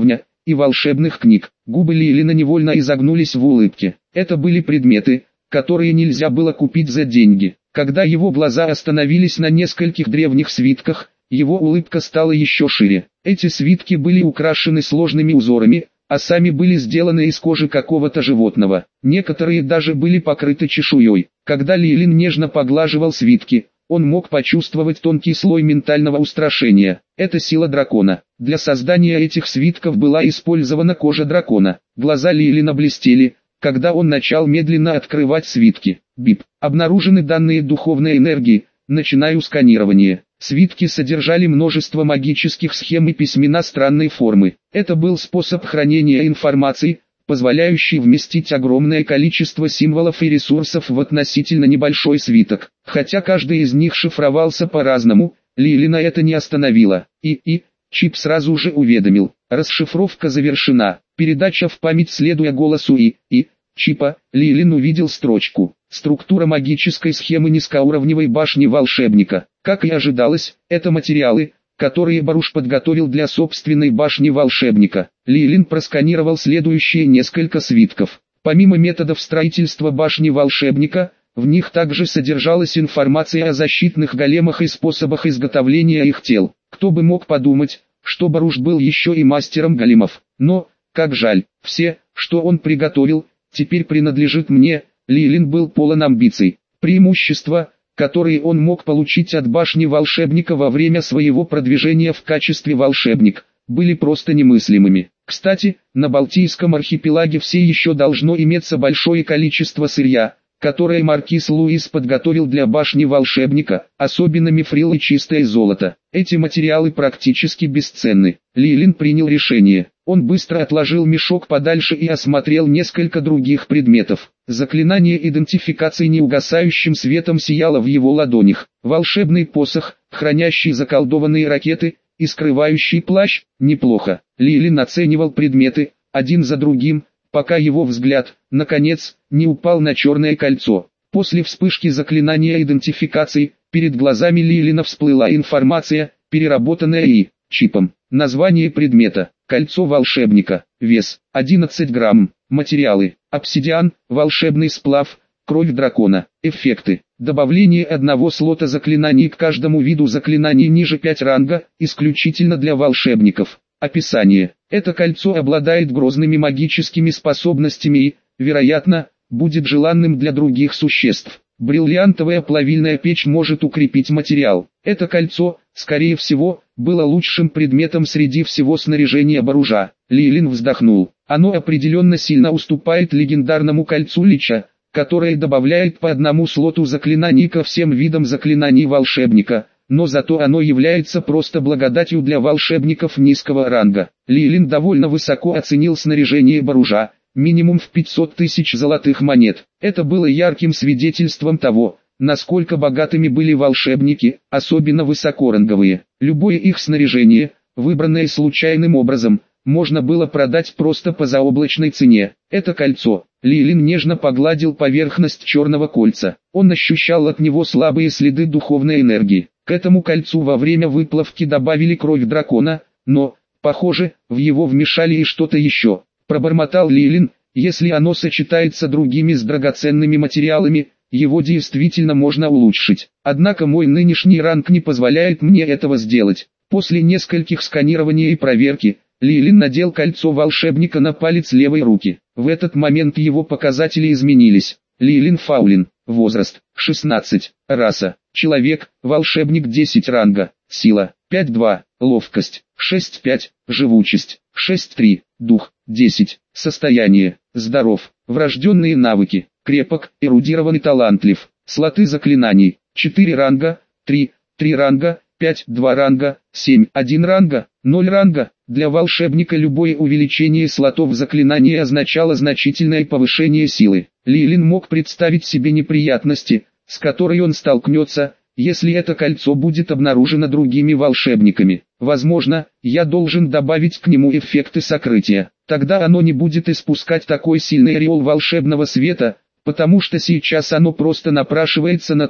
и волшебных книг. Губы Лилина невольно изогнулись в улыбке. Это были предметы, которые нельзя было купить за деньги. Когда его глаза остановились на нескольких древних свитках, его улыбка стала еще шире. Эти свитки были украшены сложными узорами, а сами были сделаны из кожи какого-то животного. Некоторые даже были покрыты чешуей. Когда Лилин нежно поглаживал свитки, он мог почувствовать тонкий слой ментального устрашения. Это сила дракона. Для создания этих свитков была использована кожа дракона. Глаза Лилина блестели, когда он начал медленно открывать свитки. Бип. Обнаружены данные духовной энергии. Начинаю сканирование. Свитки содержали множество магических схем и письмена странной формы. Это был способ хранения информации, позволяющий вместить огромное количество символов и ресурсов в относительно небольшой свиток. Хотя каждый из них шифровался по-разному, Лилина это не остановило. И, и, чип сразу же уведомил. Расшифровка завершена. Передача в память, следуя голосу и, и, чипа, Лилин увидел строчку. Структура магической схемы низкоуровневой башни волшебника. Как и ожидалось, это материалы, которые Баруш подготовил для собственной башни волшебника. Лилин просканировал следующие несколько свитков. Помимо методов строительства башни волшебника, в них также содержалась информация о защитных големах и способах изготовления их тел. Кто бы мог подумать, что Баруш был еще и мастером големов. Но, как жаль, все, что он приготовил, теперь принадлежит мне. Лилин был полон амбиций. Преимущества, которые он мог получить от башни волшебника во время своего продвижения в качестве волшебник, были просто немыслимыми. Кстати, на Балтийском архипелаге все еще должно иметься большое количество сырья, которое маркиз Луис подготовил для башни волшебника, особенно мифрил и чистое золото. Эти материалы практически бесценны. Лилин принял решение. Он быстро отложил мешок подальше и осмотрел несколько других предметов. Заклинание идентификации неугасающим светом сияло в его ладонях. Волшебный посох, хранящий заколдованные ракеты, и скрывающий плащ, неплохо. Лилин оценивал предметы, один за другим, пока его взгляд, наконец, не упал на черное кольцо. После вспышки заклинания идентификации, перед глазами Лилина всплыла информация, переработанная и чипом. Название предмета: кольцо волшебника, вес одиннадцать грамм, материалы: обсидиан, волшебный сплав, кровь дракона. Эффекты: добавление одного слота заклинаний к каждому виду заклинаний ниже пять ранга, исключительно для волшебников. Описание: это кольцо обладает грозными магическими способностями и, вероятно, будет желанным для других существ. Бриллиантовая плавильная печь может укрепить материал. Это кольцо, скорее всего, было лучшим предметом среди всего снаряжения Баружа. Лилин вздохнул. Оно определенно сильно уступает легендарному кольцу Лича, которое добавляет по одному слоту заклинаний ко всем видам заклинаний волшебника, но зато оно является просто благодатью для волшебников низкого ранга. Лилин довольно высоко оценил снаряжение Баружа, минимум в пятьсот тысяч золотых монет. Это было ярким свидетельством того, насколько богатыми были волшебники, особенно высокоранговые. Любое их снаряжение, выбранное случайным образом, можно было продать просто по заоблачной цене. Это кольцо. Лилин нежно погладил поверхность черного кольца. Он ощущал от него слабые следы духовной энергии. К этому кольцу во время выплавки добавили кровь дракона, но, похоже, в его вмешали и что-то еще. Пробормотал Лилин: если оно сочетается другими с драгоценными материалами, его действительно можно улучшить. Однако мой нынешний ранг не позволяет мне этого сделать. После нескольких сканирований и проверки, Лилин надел кольцо волшебника на палец левой руки. В этот момент его показатели изменились. Лилин Фаулин. Возраст шестнадцать. Раса человек, волшебник десять ранга. Сила пять два. Ловкость шесть пять. Живучесть шесть три. Дух десять. Состояние здоров. Врожденные навыки: крепок, эрудирован и талантлив. Слоты заклинаний: четыре ранга, три, три ранга, пять, два ранга, семь, один ранга, ноль ранга. Для волшебника любое увеличение слотов заклинаний означало значительное повышение силы. Лилин мог представить себе неприятности, с которой он столкнется, если это кольцо будет обнаружено другими волшебниками. Возможно, я должен добавить к нему эффекты сокрытия. Тогда оно не будет испускать такой сильный ореол волшебного света, потому что сейчас оно просто напрашивается на то,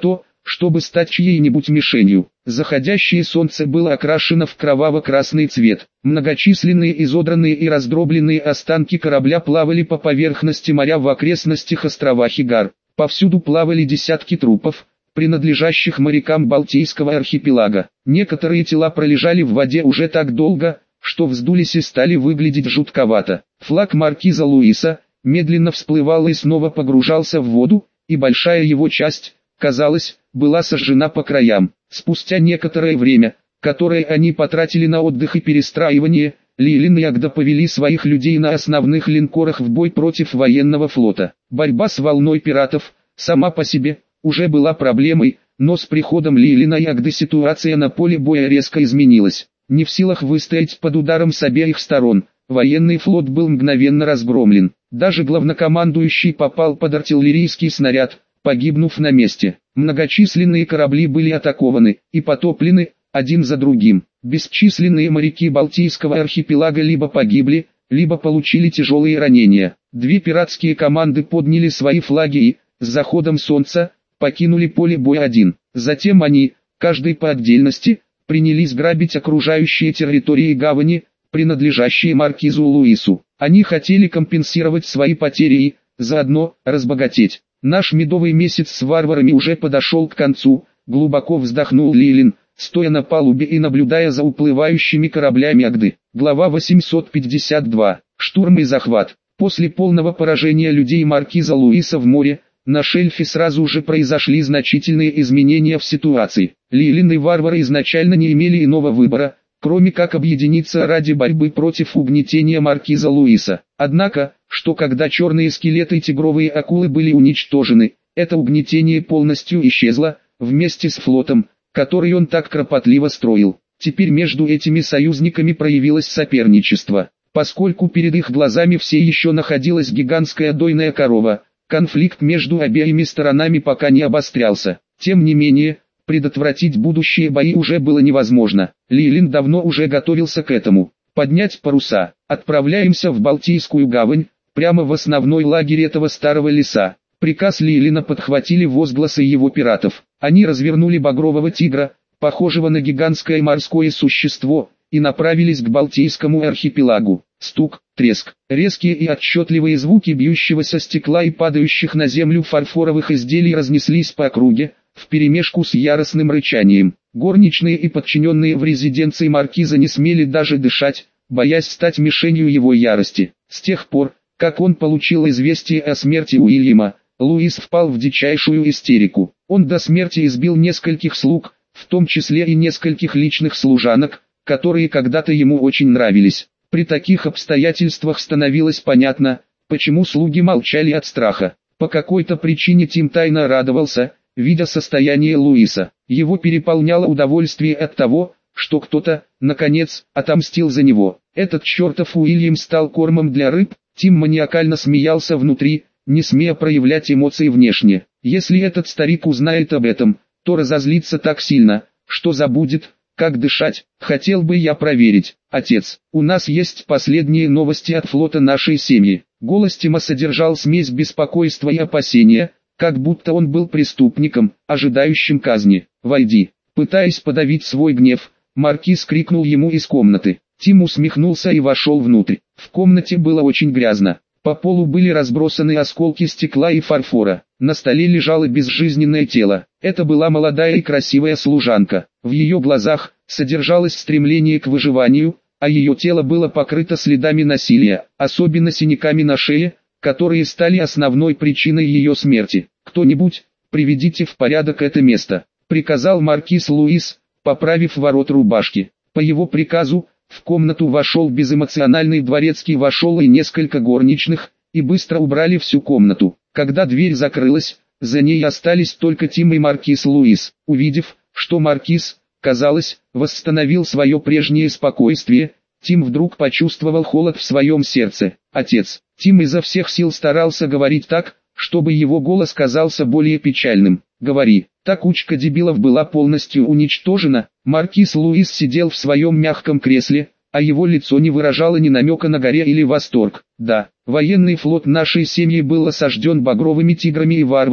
чтобы стать чьей-нибудь мишенью. Заходящее солнце было окрашено в кроваво-красный цвет. Многочисленные изодранные и раздробленные останки корабля плавали по поверхности моря в окрестностях острова Хигар. Повсюду плавали десятки трупов, принадлежащих морякам Балтийского архипелага. Некоторые тела пролежали в воде уже так долго, что вздулись и стали выглядеть жутковато. Флаг маркиза Луиса медленно всплывал и снова погружался в воду, и большая его часть, казалось, была сожжена по краям. Спустя некоторое время, которое они потратили на отдых и перестраивание, Лилин и Агда повели своих людей на основных линкорах в бой против военного флота. Борьба с волной пиратов, сама по себе, уже была проблемой, но с приходом Лилина и Агды ситуация на поле боя резко изменилась. Не в силах выстоять под ударом с обеих сторон, военный флот был мгновенно разгромлен. Даже главнокомандующий попал под артиллерийский снаряд, погибнув на месте. Многочисленные корабли были атакованы и потоплены, один за другим. Бесчисленные моряки Балтийского архипелага либо погибли, либо получили тяжелые ранения. Две пиратские команды подняли свои флаги и, с заходом солнца, покинули поле боя один. Затем они, каждый по отдельности, принялись грабить окружающие территории и гавани, принадлежащие маркизу Луису. Они хотели компенсировать свои потери и, заодно, разбогатеть. Наш медовый месяц с варварами уже подошел к концу, глубоко вздохнул Лилин, стоя на палубе и наблюдая за уплывающими кораблями Агды. Глава восемьсот пятьдесят два. Штурм и захват. После полного поражения людей маркиза Луиса в море, на шельфе сразу же произошли значительные изменения в ситуации. Лилин и варвары изначально не имели иного выбора, кроме как объединиться ради борьбы против угнетения маркиза Луиса. Однако, что когда черные скелеты и тигровые акулы были уничтожены, это угнетение полностью исчезло, вместе с флотом, который он так кропотливо строил. Теперь между этими союзниками проявилось соперничество. Поскольку перед их глазами все еще находилась гигантская дойная корова, конфликт между обеими сторонами пока не обострялся. Тем не менее, предотвратить будущие бои уже было невозможно. Лилин давно уже готовился к этому. Поднять паруса. Отправляемся в Балтийскую гавань, прямо в основной лагерь этого старого леса. Приказ Лилина подхватили возгласы его пиратов. Они развернули багрового тигра, похожего на гигантское морское существо, и направились к Балтийскому архипелагу. Стук, треск, резкие и отчетливые звуки бьющегося стекла и падающих на землю фарфоровых изделий разнеслись по округе, вперемешку с яростным рычанием. Горничные и подчиненные в резиденции маркиза не смели даже дышать, боясь стать мишенью его ярости. С тех пор, как он получил известие о смерти Уильяма, Луис впал в дичайшую истерику. Он до смерти избил нескольких слуг, в том числе и нескольких личных служанок, которые когда-то ему очень нравились. При таких обстоятельствах становилось понятно, почему слуги молчали от страха. По какой-то причине Тим тайно радовался, видя состояние Луиса. Его переполняло удовольствие от того, что кто-то, наконец, отомстил за него. Этот чертов Уильям стал кормом для рыб. Тим маниакально смеялся внутри, не смея проявлять эмоции внешне. Если этот старик узнает об этом, то разозлится так сильно, что забудет, как дышать. Хотел бы я проверить, отец, у нас есть последние новости от флота нашей семьи. Голос Тима содержал смесь беспокойства и опасения, как будто он был преступником, ожидающим казни. «Войди». Пытаясь подавить свой гнев, маркиз крикнул ему из комнаты. Тим усмехнулся и вошел внутрь. В комнате было очень грязно. По полу были разбросаны осколки стекла и фарфора. На столе лежало безжизненное тело. Это была молодая и красивая служанка. В ее глазах содержалось стремление к выживанию, а ее тело было покрыто следами насилия, особенно синяками на шее, которые стали основной причиной ее смерти. «Кто-нибудь, приведите в порядок это место», — приказал маркиз Луис, поправив ворот рубашки. По его приказу, в комнату вошел безэмоциональный дворецкий, вошел и несколько горничных, и быстро убрали всю комнату. Когда дверь закрылась, за ней остались только Тим и маркиз Луис. Увидев, что маркиз, казалось, восстановил свое прежнее спокойствие, Тим вдруг почувствовал холод в своем сердце. «Отец». Тим изо всех сил старался говорить так, чтобы его голос казался более печальным. «Говори». Та кучка дебилов была полностью уничтожена. Маркиз Луис сидел в своем мягком кресле, а его лицо не выражало ни намека на горе или восторг. Да, военный флот нашей семьи был осажден багровыми тиграми и варварами,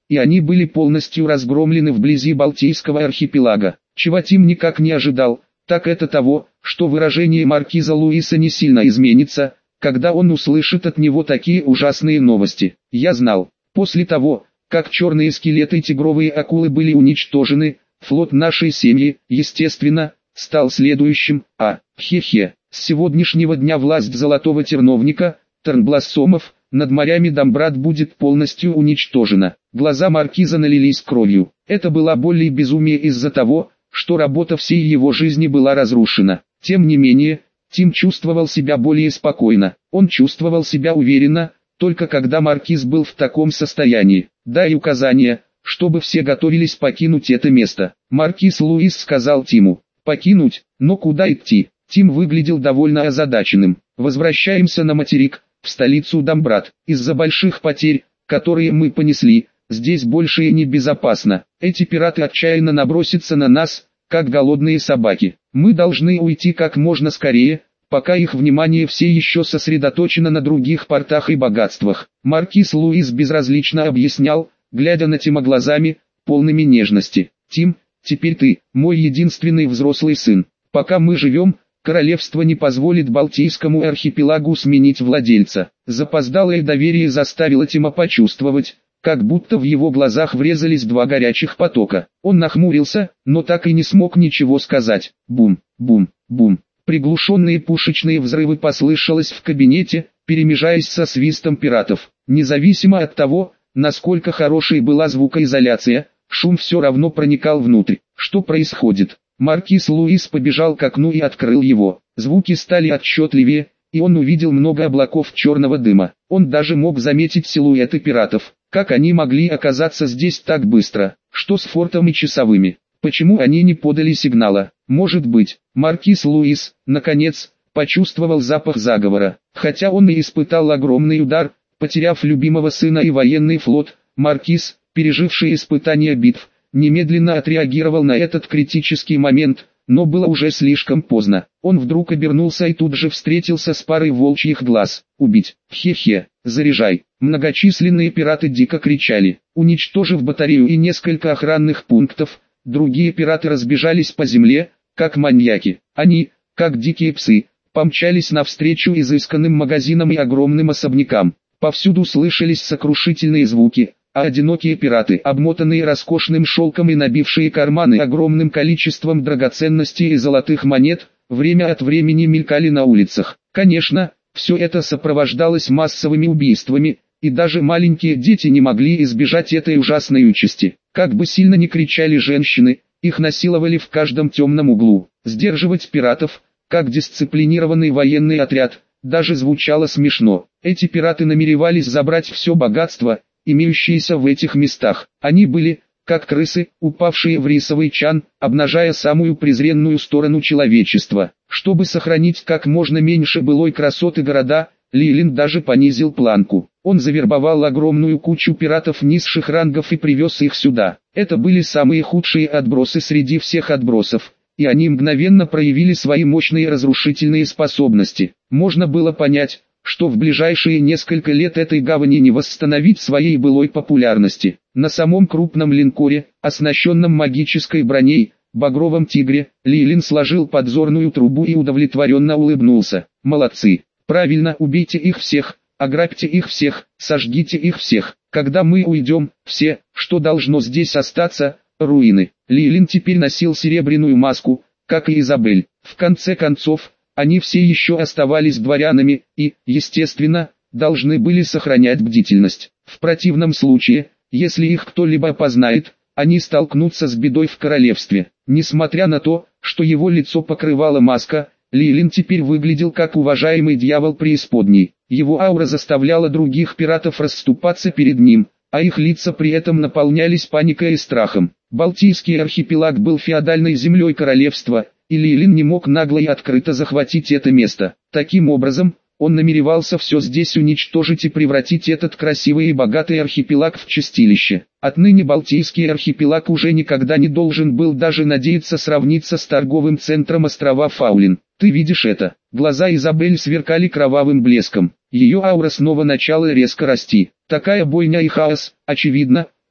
и они были полностью разгромлены вблизи Балтийского архипелага. Чего Тим никак не ожидал, так это того, что выражение маркиза Луиса не сильно изменится, когда он услышит от него такие ужасные новости. Я знал, после того, как черные скелеты и тигровые акулы были уничтожены, флот нашей семьи, естественно, стал следующим, а, хе-хе, с сегодняшнего дня власть золотого терновника, Тернблассомов, над морями Домбрат будет полностью уничтожена. Глаза маркиза налились кровью. Это была боль и безумие из-за того, что работа всей его жизни была разрушена. Тем не менее, Тим чувствовал себя более спокойно. Он чувствовал себя уверенно, только когда маркиз был в таком состоянии. Дай указание, чтобы все готовились покинуть это место. Маркиз Луис сказал Тиму. Покинуть, но куда идти? Тим выглядел довольно озадаченным. Возвращаемся на материк, в столицу Домбрат. Из-за больших потерь, которые мы понесли, здесь больше и не безопасно. Эти пираты отчаянно набросятся на нас, как голодные собаки. Мы должны уйти как можно скорее, пока их внимание все еще сосредоточено на других портах и богатствах. Маркиз Луис безразлично объяснял, глядя на Тима глазами, полными нежности. Тим, теперь ты, мой единственный взрослый сын. Пока мы живем, королевство не позволит Балтийскому архипелагу сменить владельца. Запоздалое доверие заставило Тима почувствовать, как будто в его глазах врезались два горячих потока. Он нахмурился, но так и не смог ничего сказать. Бум, бум, бум. Приглушенные пушечные взрывы послышалось в кабинете, перемежаясь со свистом пиратов. Независимо от того, насколько хорошей была звукоизоляция, шум все равно проникал внутрь. Что происходит? Маркиз Луис побежал к окну и открыл его. Звуки стали отчетливее, и он увидел много облаков черного дыма. Он даже мог заметить силуэты пиратов. Как они могли оказаться здесь так быстро? Что с фортом и часовыми? Почему они не подали сигнала? Может быть, маркиз Луис, наконец, почувствовал запах заговора. Хотя он и испытал огромный удар, потеряв любимого сына и военный флот, маркиз, переживший испытания битв, немедленно отреагировал на этот критический момент, но было уже слишком поздно. Он вдруг обернулся и тут же встретился с парой волчьих глаз. «Убить! Хе-хе! Заряжай!» Многочисленные пираты дико кричали. Уничтожив батарею и несколько охранных пунктов, другие пираты разбежались по земле, как маньяки. Они, как дикие псы, помчались навстречу изысканным магазинам и огромным особнякам. Повсюду слышались сокрушительные звуки, а одинокие пираты, обмотанные роскошным шелком и набившие карманы огромным количеством драгоценностей и золотых монет, время от времени мелькали на улицах. Конечно, все это сопровождалось массовыми убийствами, и даже маленькие дети не могли избежать этой ужасной участи. Как бы сильно ни кричали женщины, их насиловали в каждом темном углу. Сдерживать пиратов, как дисциплинированный военный отряд, даже звучало смешно. Эти пираты намеревались забрать все богатство, имеющиеся в этих местах. Они были, как крысы, упавшие в рисовый чан, обнажая самую презренную сторону человечества. Чтобы сохранить как можно меньше былой красоты города, Лилин даже понизил планку. Он завербовал огромную кучу пиратов низших рангов и привез их сюда. Это были самые худшие отбросы среди всех отбросов, и они мгновенно проявили свои мощные разрушительные способности. Можно было понять, что в ближайшие несколько лет этой гавани не восстановить своей былой популярности. На самом крупном линкоре, оснащенном магической броней, багровом тигре, Лилин сложил подзорную трубу и удовлетворенно улыбнулся. Молодцы! Правильно, убейте их всех, ограбьте их всех, сожгите их всех. Когда мы уйдем, все, что должно здесь остаться, руины. Лилин теперь носил серебряную маску, как и Изабель. В конце концов, они все еще оставались дворянами и, естественно, должны были сохранять бдительность. В противном случае, если их кто-либо опознает, они столкнутся с бедой в королевстве. Несмотря на то, что его лицо покрывала маска, Лилин теперь выглядел как уважаемый дьявол преисподней. Его аура заставляла других пиратов расступаться перед ним, а их лица при этом наполнялись паникой и страхом. Балтийский архипелаг был феодальной землей королевства, и Лилин не мог нагло и открыто захватить это место. Таким образом, он намеревался все здесь уничтожить и превратить этот красивый и богатый архипелаг в чистилище. Отныне Балтийский архипелаг уже никогда не должен был даже надеяться сравниться с торговым центром острова Фаулин. Ты видишь это? Глаза Изабель сверкали кровавым блеском. Ее аура снова начала резко расти. Такая бойня и хаос, очевидно,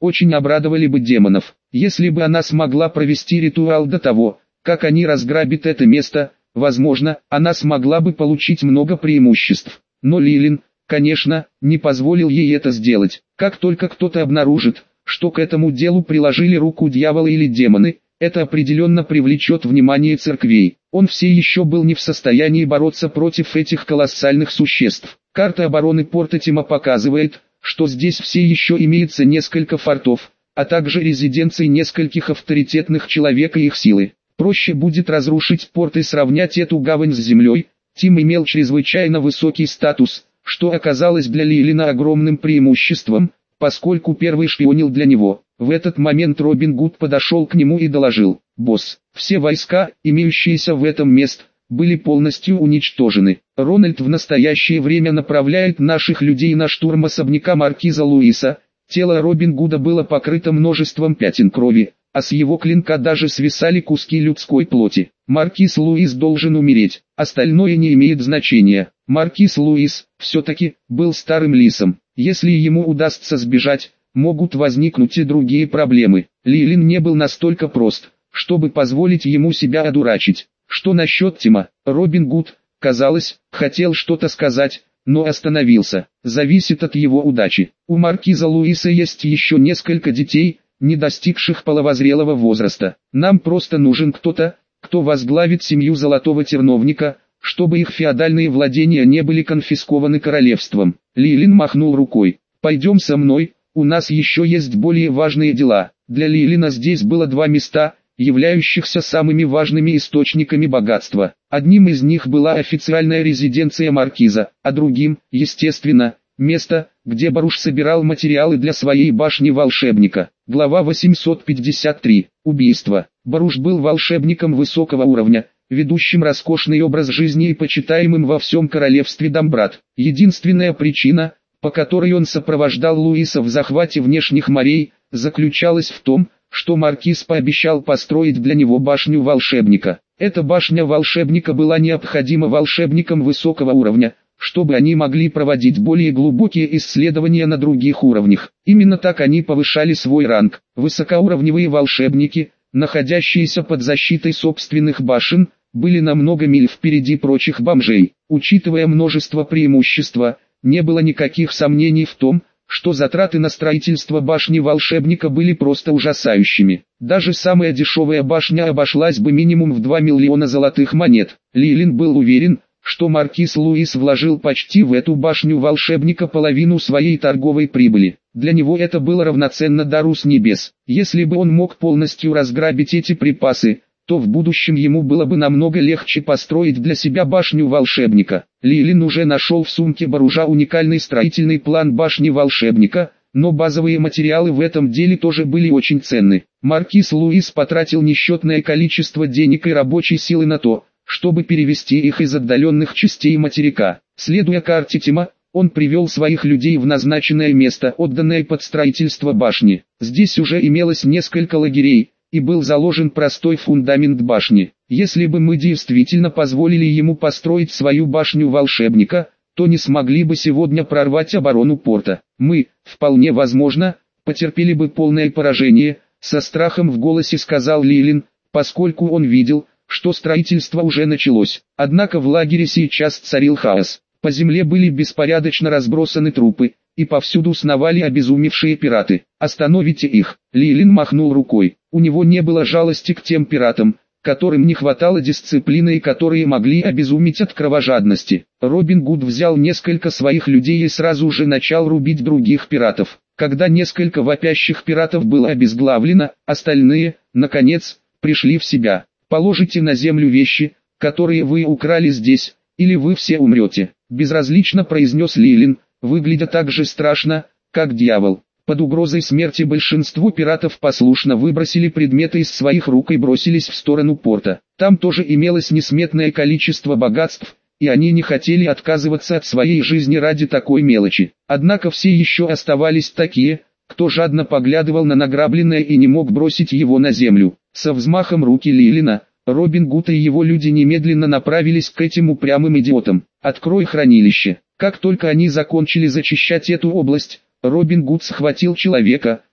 очень обрадовали бы демонов. Если бы она смогла провести ритуал до того, как они разграбят это место, возможно, она смогла бы получить много преимуществ. Но Лилин, конечно, не позволил ей это сделать. Как только кто-то обнаружит, что к этому делу приложили руку дьявола или демоны, это определенно привлечет внимание церквей. Он все еще был не в состоянии бороться против этих колоссальных существ. Карта обороны порта Тима показывает, что здесь все еще имеется несколько фортов, а также резиденции нескольких авторитетных человек и их силы. Проще будет разрушить порт и сравнять эту гавань с землей. Тим имел чрезвычайно высокий статус, что оказалось для Лилина огромным преимуществом, поскольку первый шпионил для него. В этот момент Робин Гуд подошел к нему и доложил: «Босс, все войска, имеющиеся в этом месте, были полностью уничтожены. Рональд в настоящее время направляет наших людей на штурм особняка маркиза Луиса». Тело Робин Гуда было покрыто множеством пятен крови, а с его клинка даже свисали куски людской плоти. Маркиз Луис должен умереть, остальное не имеет значения. Маркиз Луис, все-таки, был старым лисом. Если ему удастся сбежать, могут возникнуть и другие проблемы. Лилин не был настолько прост, чтобы позволить ему себя одурачить. Что насчет Тима? Робин Гуд, казалось, хотел что-то сказать, но остановился. Зависит от его удачи. У маркиза Луиса есть еще несколько детей, не достигших половозрелого возраста. Нам просто нужен кто-то, кто возглавит семью Золотого Терновника, чтобы их феодальные владения не были конфискованы королевством. Лилин махнул рукой. «Пойдем со мной, у нас еще есть более важные дела». Для Лилина здесь было два места, являющихся самыми важными источниками богатства. Одним из них была официальная резиденция маркиза, а другим, естественно, место, где Баруш собирал материалы для своей башни волшебника. Глава восемьсот пятьдесят три. Убийство. Баруш был волшебником высокого уровня, ведущим роскошный образ жизни и почитаемым во всем королевстве Домбрат. Единственная причина, по которой он сопровождал Луиса в захвате внешних морей, заключалась в том, что маркиз пообещал построить для него башню волшебника. Эта башня волшебника была необходима волшебникам высокого уровня, чтобы они могли проводить более глубокие исследования на других уровнях. Именно так они повышали свой ранг. Высокоуровневые волшебники, находящиеся под защитой собственных башен, были на много миль впереди прочих бомжей. Учитывая множество преимущества, не было никаких сомнений в том, что затраты на строительство башни волшебника были просто ужасающими. Даже самая дешевая башня обошлась бы минимум в два миллиона золотых монет. Лилин был уверен, что маркиз Луис вложил почти в эту башню волшебника половину своей торговой прибыли. Для него это было равноценно дару с небес. Если бы он мог полностью разграбить эти припасы, то в будущем ему было бы намного легче построить для себя башню волшебника. Лилин уже нашел в сумке Баружа уникальный строительный план башни волшебника, но базовые материалы в этом деле тоже были очень ценны. Маркиз Луис потратил несчетное количество денег и рабочей силы на то, чтобы перевести их из отдаленных частей материка. Следуя карте Тима, он привел своих людей в назначенное место, отданное под строительство башни. Здесь уже имелось несколько лагерей, и был заложен простой фундамент башни. Если бы мы действительно позволили ему построить свою башню волшебника, то не смогли бы сегодня прорвать оборону порта. Мы, вполне возможно, потерпели бы полное поражение, со страхом в голосе сказал Лилин, поскольку он видел, что строительство уже началось. Однако в лагере сейчас царил хаос. По земле были беспорядочно разбросаны трупы, и повсюду сновали обезумевшие пираты. «Остановите их!» Лилин махнул рукой. У него не было жалости к тем пиратам, которым не хватало дисциплины и которые могли обезуметь от кровожадности. Робин Гуд взял несколько своих людей и сразу же начал рубить других пиратов. Когда несколько вопящих пиратов было обезглавлено, остальные, наконец, пришли в себя. «Положите на землю вещи, которые вы украли здесь, или вы все умрете», — безразлично произнес Лилин, выглядя так же страшно, как дьявол. Под угрозой смерти большинство пиратов послушно выбросили предметы из своих рук и бросились в сторону порта. Там тоже имелось несметное количество богатств, и они не хотели отказываться от своей жизни ради такой мелочи. Однако все еще оставались такие, кто жадно поглядывал на награбленное и не мог бросить его на землю. Со взмахом руки Лилина, Робин Гуд и его люди немедленно направились к этим упрямым идиотам. «Открой хранилище». Как только они закончили зачищать эту область, Робин Гуд схватил человека,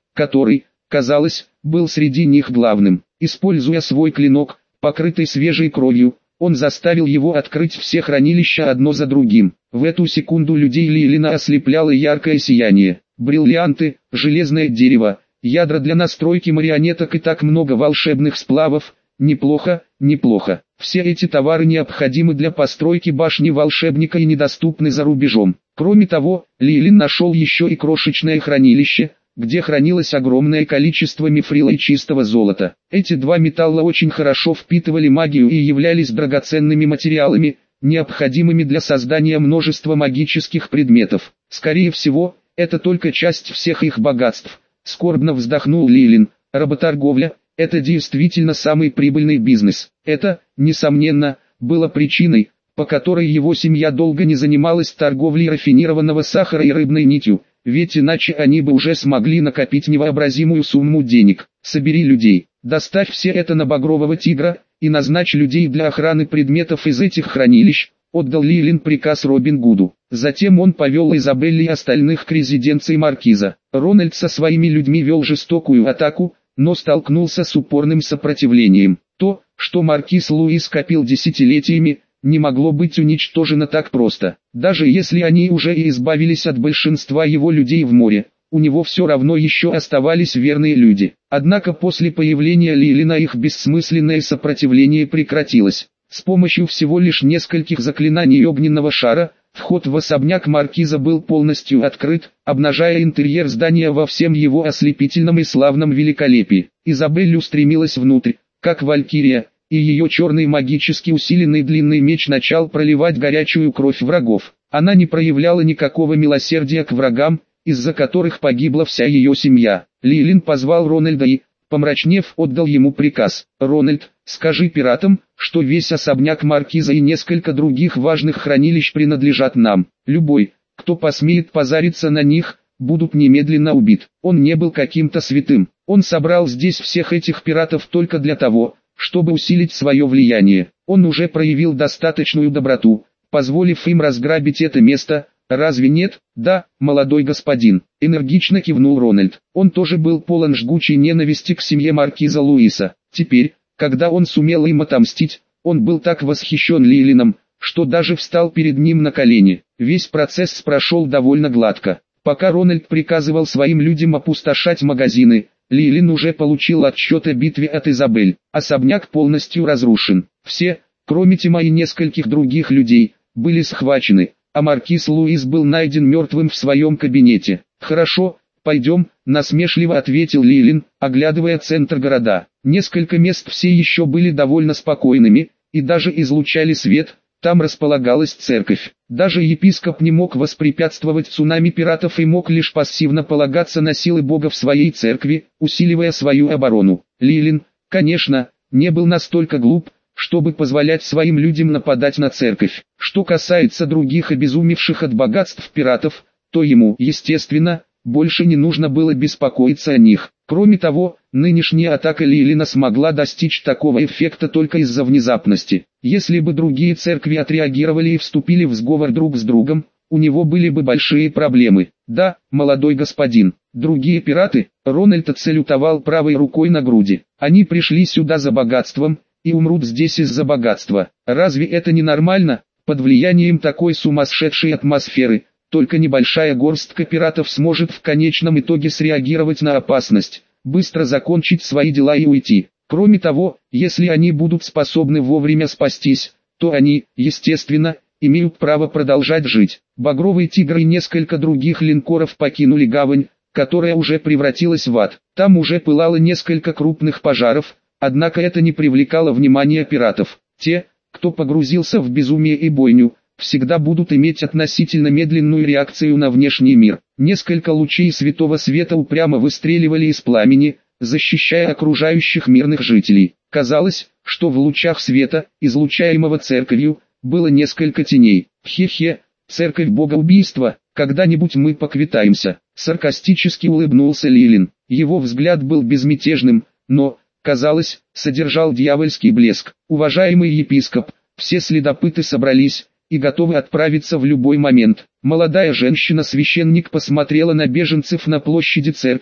который, казалось, был среди них главным. Используя свой клинок, покрытый свежей кровью, он заставил его открыть все хранилища одно за другим. В эту секунду людей Лилина ослепляло яркое сияние. Бриллианты, железное дерево, ядра для настройки марионеток и так много волшебных сплавов. Неплохо, неплохо. Все эти товары необходимы для постройки башни волшебника и недоступны за рубежом. Кроме того, Лилин нашел еще и крошечное хранилище, где хранилось огромное количество мифрила и чистого золота. Эти два металла очень хорошо впитывали магию и являлись драгоценными материалами, необходимыми для создания множества магических предметов. Скорее всего, это только часть всех их богатств. Скорбно вздохнул Лилин. Работорговля – это действительно самый прибыльный бизнес. Это, несомненно, было причиной, по которой его семья долго не занималась торговлей рафинированного сахара и рыбной нитью, ведь иначе они бы уже смогли накопить невообразимую сумму денег. Собери людей, доставь все это на Багрового Тигра, и назначь людей для охраны предметов из этих хранилищ, отдал Лилин приказ Робин Гуду. Затем он повел Изабелли и остальных к резиденции маркиза. Рональд со своими людьми вел жестокую атаку, но столкнулся с упорным сопротивлением. То, что маркиз Луис копил десятилетиями, не могло быть уничтожено так просто. Даже если они уже и избавились от большинства его людей в море, у него все равно еще оставались верные люди. Однако после появления Лилина их бессмысленное сопротивление прекратилось. С помощью всего лишь нескольких заклинаний огненного шара, вход в особняк маркиза был полностью открыт, обнажая интерьер здания во всем его ослепительном и славном великолепии. Изабель устремилась внутрь, как валькирия, и ее черный магически усиленный длинный меч начал проливать горячую кровь врагов. Она не проявляла никакого милосердия к врагам, из-за которых погибла вся ее семья. Лилин позвал Рональда и, помрачнев, отдал ему приказ. «Рональд, скажи пиратам, что весь особняк маркиза и несколько других важных хранилищ принадлежат нам. Любой, кто посмеет позариться на них, будут немедленно убит». Он не был каким-то святым. Он собрал здесь всех этих пиратов только для того, чтобы усилить свое влияние. Он уже проявил достаточную доброту, позволив им разграбить это место. «Разве нет?» «Да, молодой господин», — энергично кивнул Рональд. Он тоже был полон жгучей ненависти к семье маркиза Луиса. Теперь, когда он сумел им отомстить, он был так восхищен Лилином, что даже встал перед ним на колени. Весь процесс прошел довольно гладко. Пока Рональд приказывал своим людям опустошать магазины, Лилин уже получил отчет о битве от Изабель. Особняк полностью разрушен. Все, кроме Тима и нескольких других людей, были схвачены, а маркиз Луис был найден мертвым в своем кабинете. «Хорошо, пойдем», — насмешливо ответил Лилин, оглядывая центр города. Несколько мест все еще были довольно спокойными, и даже излучали свет. Там располагалась церковь. Даже епископ не мог воспрепятствовать цунами пиратов и мог лишь пассивно полагаться на силы Бога в своей церкви, усиливая свою оборону. Лилин, конечно, не был настолько глуп, чтобы позволять своим людям нападать на церковь. Что касается других обезумевших от богатств пиратов, то ему, естественно, больше не нужно было беспокоиться о них. Кроме того, нынешняя атака Лилина смогла достичь такого эффекта только из-за внезапности. Если бы другие церкви отреагировали и вступили в сговор друг с другом, у него были бы большие проблемы. «Да, молодой господин, другие пираты», — Рональд отсалютовал правой рукой на груди. «Они пришли сюда за богатством, и умрут здесь из-за богатства. Разве это не нормально? Под влиянием такой сумасшедшей атмосферы, только небольшая горстка пиратов сможет в конечном итоге среагировать на опасность, быстро закончить свои дела и уйти. Кроме того, если они будут способны вовремя спастись, то они, естественно, имеют право продолжать жить». Багровый Тигр и несколько других линкоров покинули гавань, которая уже превратилась в ад. Там уже пылало несколько крупных пожаров, однако это не привлекало внимания пиратов. Те, кто погрузился в безумие и бойню, всегда будут иметь относительно медленную реакцию на внешний мир. Несколько лучей святого света упрямо выстреливали из пламени, защищая окружающих мирных жителей. Казалось, что в лучах света, излучаемого церковью, было несколько теней. «Хе-хе, церковь богоубийства, когда-нибудь мы поквитаемся», — саркастически улыбнулся Лилин. Его взгляд был безмятежным, но, казалось, содержал дьявольский блеск. «Уважаемый епископ, все следопыты собрались и готовы отправиться в любой момент». Молодая женщина-священник посмотрела на беженцев на площади церкви,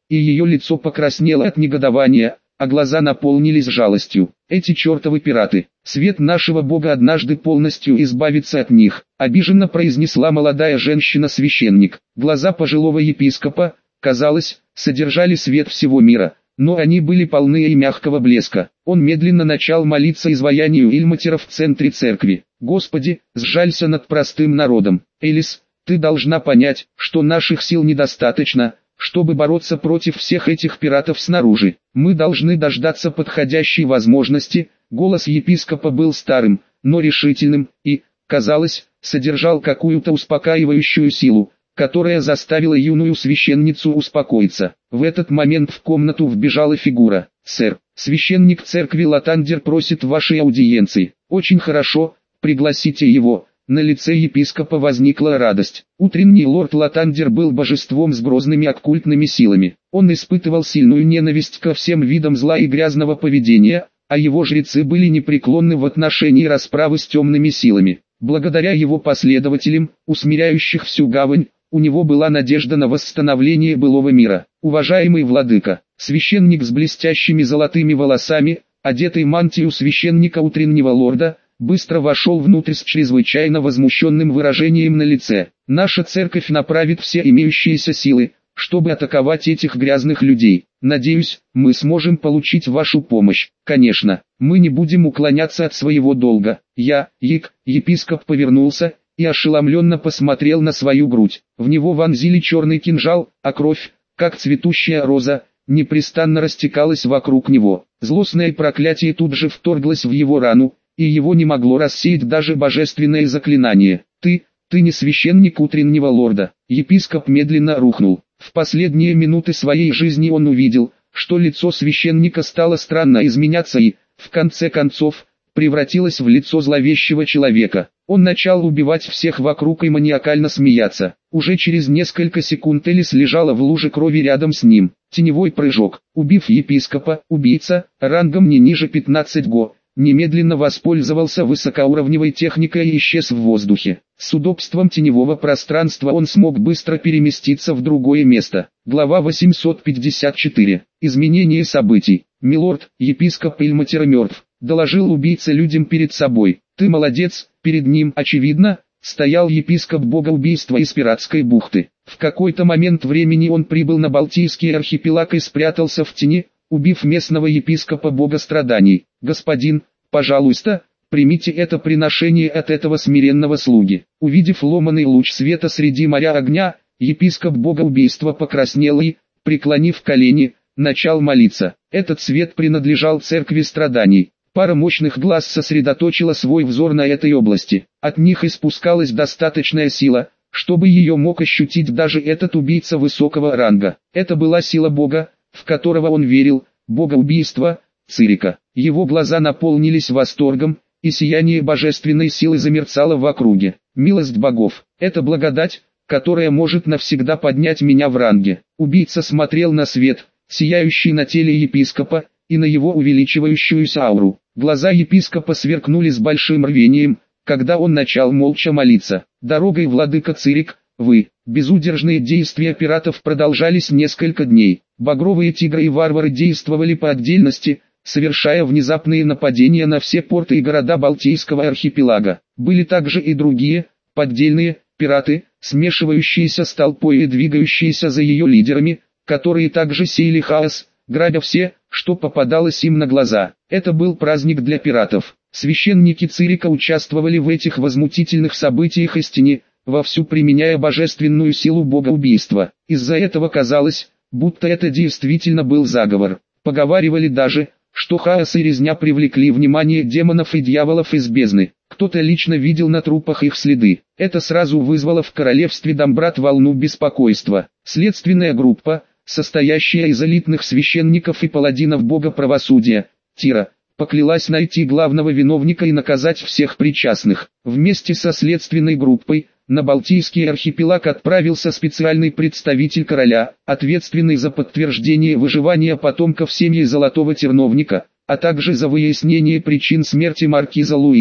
и ее лицо покраснело от негодования, а глаза наполнились жалостью. Эти чертовы пираты, свет нашего Бога однажды полностью избавится от них, обиженно произнесла молодая женщина-священник. Глаза пожилого епископа, казалось, содержали свет всего мира, но они были полны и мягкого блеска. Он медленно начал молиться изваянию Ильматера в центре церкви. «Господи, сжалься над простым народом. Элис, ты должна понять, что наших сил недостаточно, чтобы бороться против всех этих пиратов снаружи. Мы должны дождаться подходящей возможности». Голос епископа был старым, но решительным, и, казалось, содержал какую-то успокаивающую силу, которая заставила юную священницу успокоиться. В этот момент в комнату вбежала фигура. «Сэр, священник церкви Латандер просит вашей аудиенции». «Очень хорошо, пригласите его». На лице епископа возникла радость. Утренний лорд Латандер был божеством с грозными оккультными силами. Он испытывал сильную ненависть ко всем видам зла и грязного поведения, а его жрецы были непреклонны в отношении расправы с темными силами. Благодаря его последователям, усмиряющих всю гавань, у него была надежда на восстановление былого мира. «Уважаемый владыка», священник с блестящими золотыми волосами, одетый мантию священника утреннего лорда, быстро вошел внутрь с чрезвычайно возмущенным выражением на лице. «Наша церковь направит все имеющиеся силы, чтобы атаковать этих грязных людей. Надеюсь, мы сможем получить вашу помощь. Конечно, мы не будем уклоняться от своего долга». Я, Ек, епископ повернулся и ошеломленно посмотрел на свою грудь. В него вонзили черный кинжал, а кровь, как цветущая роза, непрестанно растекалась вокруг него. Злостное проклятие тут же вторглось в его рану, и его не могло рассеять даже божественное заклинание. «Ты, ты не священник утреннего лорда». Епископ медленно рухнул. В последние минуты своей жизни он увидел, что лицо священника стало странно изменяться и, в конце концов, превратилось в лицо зловещего человека. Он начал убивать всех вокруг и маниакально смеяться. Уже через несколько секунд Элис лежала в луже крови рядом с ним. Теневой прыжок. Убив епископа, убийца, рангом не ниже пятнадцати го, немедленно воспользовался высокоуровневой техникой и исчез в воздухе. С удобством теневого пространства он смог быстро переместиться в другое место. Глава восемьсот пятьдесят четыре. Изменение событий. «Милорд, епископ Ильматер мертв», — доложил убийца людям перед собой. «Ты молодец». Перед ним, очевидно, стоял епископ богоубийства из пиратской бухты. В какой-то момент времени он прибыл на Балтийский архипелаг и спрятался в тени, убив местного епископа бога страданий. «Господин, пожалуйста, примите это приношение от этого смиренного слуги». Увидев ломаный луч света среди моря огня, епископ богоубийства покраснел и, преклонив колени, начал молиться. Этот свет принадлежал церкви страданий. Пара мощных глаз сосредоточила свой взор на этой области. От них испускалась достаточная сила, чтобы ее мог ощутить даже этот убийца высокого ранга. Это была сила Бога, в которого он верил, бога убийства, Цирика. Его глаза наполнились восторгом, и сияние божественной силы замерцало в округе. «Милость богов, это благодать, которая может навсегда поднять меня в ранге». Убийца смотрел на свет, сияющий на теле епископа, и на его увеличивающуюся ауру. Глаза епископа сверкнули с большим рвением, когда он начал молча молиться. «Дорогой, владыка Цирик, вы». Безудержные действия пиратов продолжались несколько дней. Багровые тигры и варвары действовали по отдельности, совершая внезапные нападения на все порты и города Балтийского архипелага. Были также и другие, поддельные, пираты, смешивающиеся с толпой и двигающиеся за ее лидерами, которые также сеяли хаос, грабя все, что попадалось им на глаза. Это был праздник для пиратов. Священники Цирика участвовали в этих возмутительных событиях истине, вовсю применяя божественную силу богоубийства. Из-за этого казалось, будто это действительно был заговор. Поговаривали даже, что хаос и резня привлекли внимание демонов и дьяволов из бездны. Кто-то лично видел на трупах их следы. Это сразу вызвало в королевстве Дамбрат волну беспокойства. Следственная группа, состоящая из элитных священников и паладинов бога правосудия, Тира, поклялась найти главного виновника и наказать всех причастных. Вместе со следственной группой, на Балтийский архипелаг отправился специальный представитель короля, ответственный за подтверждение выживания потомков семьи Золотого Терновника, а также за выяснение причин смерти маркиза Луиса.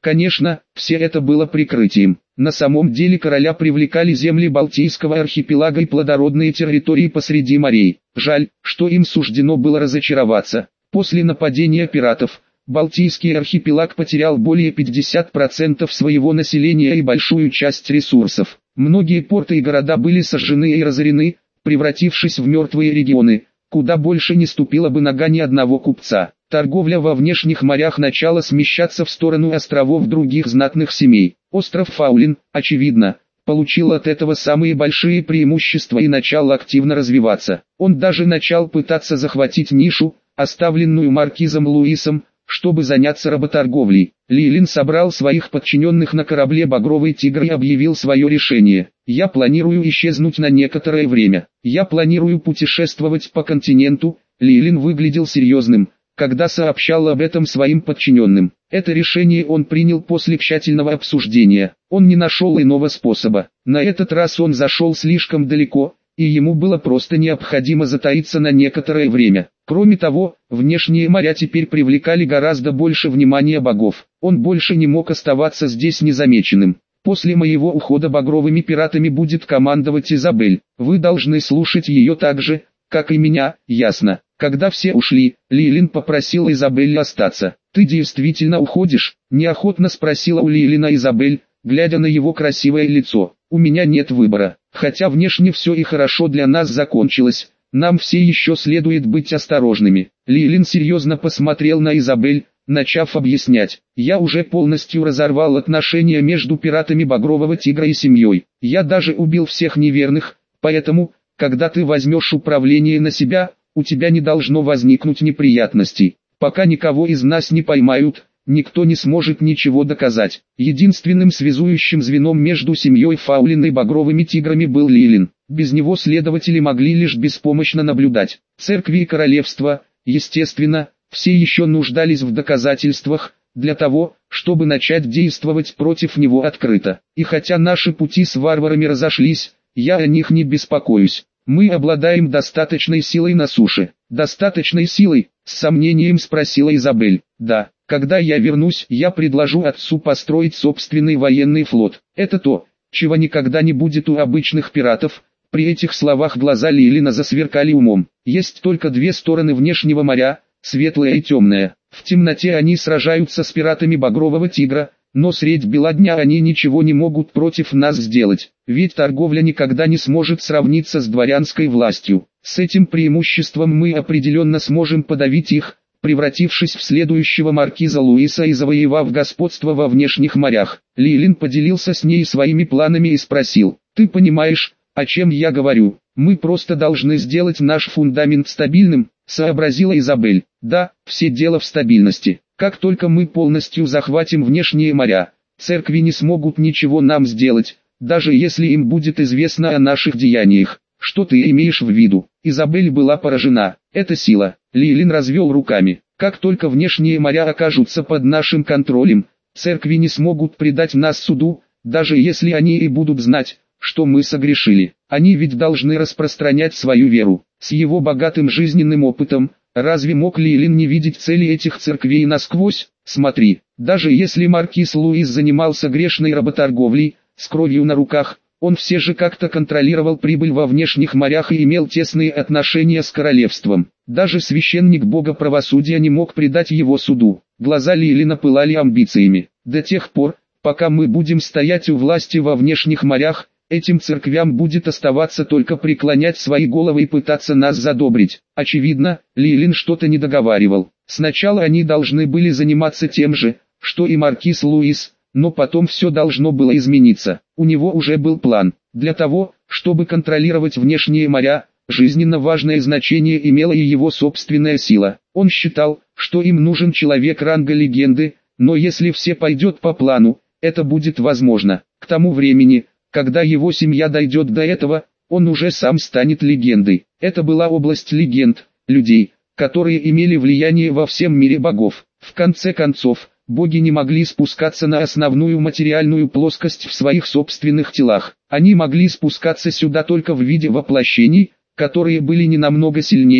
Конечно, все это было прикрытием. На самом деле короля привлекали земли Балтийского архипелага и плодородные территории посреди морей. Жаль, что им суждено было разочароваться. После нападения пиратов, Балтийский архипелаг потерял более пятидесяти процентов своего населения и большую часть ресурсов. Многие порты и города были сожжены и разорены, превратившись в мертвые регионы, куда больше не ступила бы нога ни одного купца. Торговля во внешних морях начала смещаться в сторону островов других знатных семей. Остров Фаулин, очевидно, получил от этого самые большие преимущества и начал активно развиваться. Он даже начал пытаться захватить нишу, оставленную маркизом Луисом, чтобы заняться работорговлей. Лилин собрал своих подчиненных на корабле «Багровый тигр» и объявил свое решение. «Я планирую исчезнуть на некоторое время. Я планирую путешествовать по континенту». Лилин выглядел серьезным, когда сообщал об этом своим подчиненным. Это решение он принял после тщательного обсуждения. Он не нашел иного способа. На этот раз он зашел слишком далеко, и ему было просто необходимо затаиться на некоторое время. Кроме того, внешние моря теперь привлекали гораздо больше внимания богов. Он больше не мог оставаться здесь незамеченным. После моего ухода багровыми пиратами будет командовать Изабель. Вы должны слушать ее так же, как и меня, ясно? Когда все ушли, Лилин попросил Изабель остаться. «Ты действительно уходишь?» – неохотно спросила у Лилина Изабель, глядя на его красивое лицо. «У меня нет выбора. Хотя внешне все и хорошо для нас закончилось, нам все еще следует быть осторожными». Лилин серьезно посмотрел на Изабель, начав объяснять. «Я уже полностью разорвал отношения между пиратами Багрового Тигра и семьей. Я даже убил всех неверных, поэтому, когда ты возьмешь управление на себя, у тебя не должно возникнуть неприятностей. Пока никого из нас не поймают, никто не сможет ничего доказать». Единственным связующим звеном между семьей Фаулин и Багровыми Тиграми был Лилин. Без него следователи могли лишь беспомощно наблюдать. Церкви и королевства, естественно, все еще нуждались в доказательствах, для того, чтобы начать действовать против него открыто. И хотя наши пути с варварами разошлись, я о них не беспокоюсь. Мы обладаем достаточной силой на суше. Достаточной силой? С сомнением спросила Изабель. Да, когда я вернусь, я предложу отцу построить собственный военный флот. Это то, чего никогда не будет у обычных пиратов. При этих словах глаза Лилина засверкали умом. Есть только две стороны внешнего моря, светлая и темная. В темноте они сражаются с пиратами Багрового Тигра, но средь бела дня они ничего не могут против нас сделать, ведь торговля никогда не сможет сравниться с дворянской властью. С этим преимуществом мы определенно сможем подавить их, превратившись в следующего маркиза Луиса и завоевав господство во внешних морях. Лилин поделился с ней своими планами и спросил: «Ты понимаешь, о чем я говорю? Мы просто должны сделать наш фундамент стабильным», — сообразила Изабель. «Да, все дело в стабильности. Как только мы полностью захватим внешние моря, церкви не смогут ничего нам сделать, даже если им будет известно о наших деяниях». «Что ты имеешь в виду?» Изабель была поражена. «Это сила». Лилин развел руками. «Как только внешние моря окажутся под нашим контролем, церкви не смогут предать нас суду, даже если они и будут знать, что мы согрешили. Они ведь должны распространять свою веру». С его богатым жизненным опытом, разве мог Лилин не видеть цели этих церквей насквозь? Смотри, даже если маркиз Луис занимался грешной работорговлей, с кровью на руках, он все же как-то контролировал прибыль во внешних морях и имел тесные отношения с королевством. Даже священник бога правосудия не мог предать его суду. Глаза Лилина пылали амбициями. До тех пор, пока мы будем стоять у власти во внешних морях, этим церквям будет оставаться только преклонять свои головы и пытаться нас задобрить. Очевидно, Лилин что-то не договаривал. Сначала они должны были заниматься тем же, что и маркиз Луис, но потом все должно было измениться. У него уже был план. Для того, чтобы контролировать внешние моря, жизненно важное значение имела и его собственная сила. Он считал, что им нужен человек ранга легенды, но если все пойдет по плану, это будет возможно. К тому времени, когда его семья дойдет до этого, он уже сам станет легендой. Это была область легенд, людей, которые имели влияние во всем мире богов. В конце концов, боги не могли спускаться на основную материальную плоскость в своих собственных телах. Они могли спускаться сюда только в виде воплощений, которые были не намного сильнее,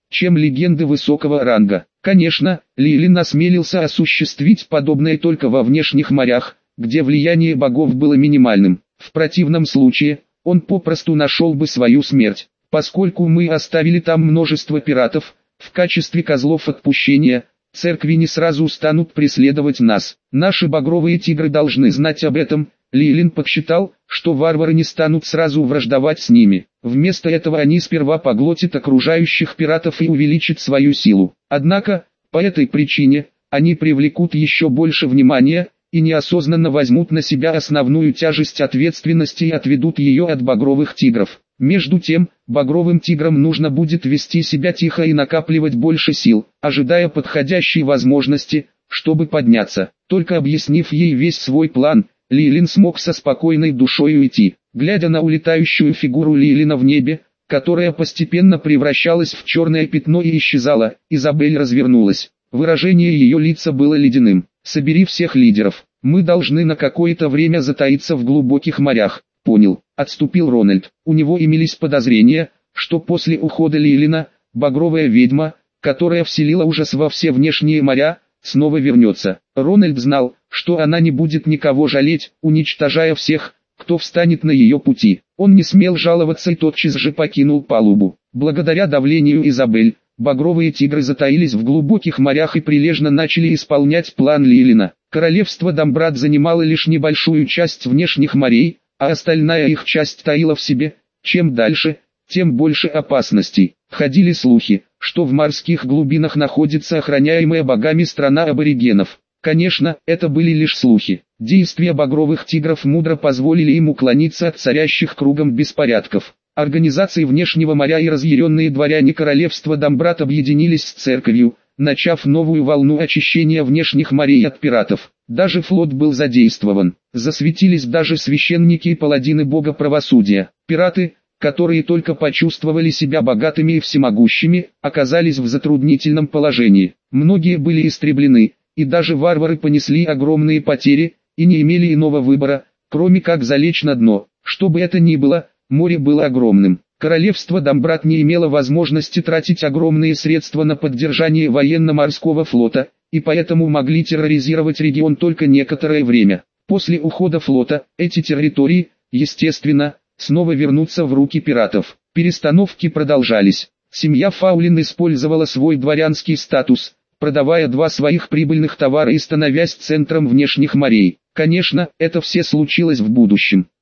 чем легенды высокого ранга. Конечно, Лилин осмелился осуществить подобное только во внешних морях, где влияние богов было минимальным. В противном случае, он попросту нашел бы свою смерть. Поскольку мы оставили там множество пиратов, в качестве козлов отпущения, церкви не сразу станут преследовать нас. Наши багровые тигры должны знать об этом. Лилин подсчитал, что варвары не станут сразу враждовать с ними. Вместо этого они сперва поглотят окружающих пиратов и увеличат свою силу. Однако, по этой причине, они привлекут еще больше внимания, и неосознанно возьмут на себя основную тяжесть ответственности и отведут ее от багровых тигров. Между тем, багровым тиграм нужно будет вести себя тихо и накапливать больше сил, ожидая подходящей возможности, чтобы подняться. Только объяснив ей весь свой план, Лилин смог со спокойной душой уйти. Глядя на улетающую фигуру Лилина в небе, которая постепенно превращалась в черное пятно и исчезала, Изабель развернулась. Выражение ее лица было ледяным. «Собери всех лидеров. Мы должны на какое-то время затаиться в глубоких морях». «Понял», — отступил Рональд. У него имелись подозрения, что после ухода Лилина, багровая ведьма, которая вселила ужас во все внешние моря, снова вернется. Рональд знал, что она не будет никого жалеть, уничтожая всех, кто встанет на ее пути. Он не смел жаловаться и тотчас же покинул палубу. Благодаря давлению Изабель, багровые тигры затаились в глубоких морях и прилежно начали исполнять план Лилина. Королевство Домбрат занимало лишь небольшую часть внешних морей, а остальная их часть таила в себе. Чем дальше, тем больше опасностей. Ходили слухи, что в морских глубинах находится охраняемая богами страна аборигенов. Конечно, это были лишь слухи. Действия багровых тигров мудро позволили им уклониться от царящих кругом беспорядков. Организации внешнего моря и разъяренные дворяне королевства Домбрат объединились с церковью, начав новую волну очищения внешних морей от пиратов. Даже флот был задействован. Засветились даже священники и паладины бога правосудия. Пираты, которые только почувствовали себя богатыми и всемогущими, оказались в затруднительном положении. Многие были истреблены, и даже варвары понесли огромные потери, и не имели иного выбора, кроме как залечь на дно. Что бы это ни было, море было огромным. Королевство Домбрат не имело возможности тратить огромные средства на поддержание военно-морского флота, и поэтому могли терроризировать регион только некоторое время. После ухода флота, эти территории, естественно, снова вернутся в руки пиратов. Перестановки продолжались. Семья Фаулин использовала свой дворянский статус, продавая два своих прибыльных товара и становясь центром внешних морей. Конечно, это все случилось в будущем.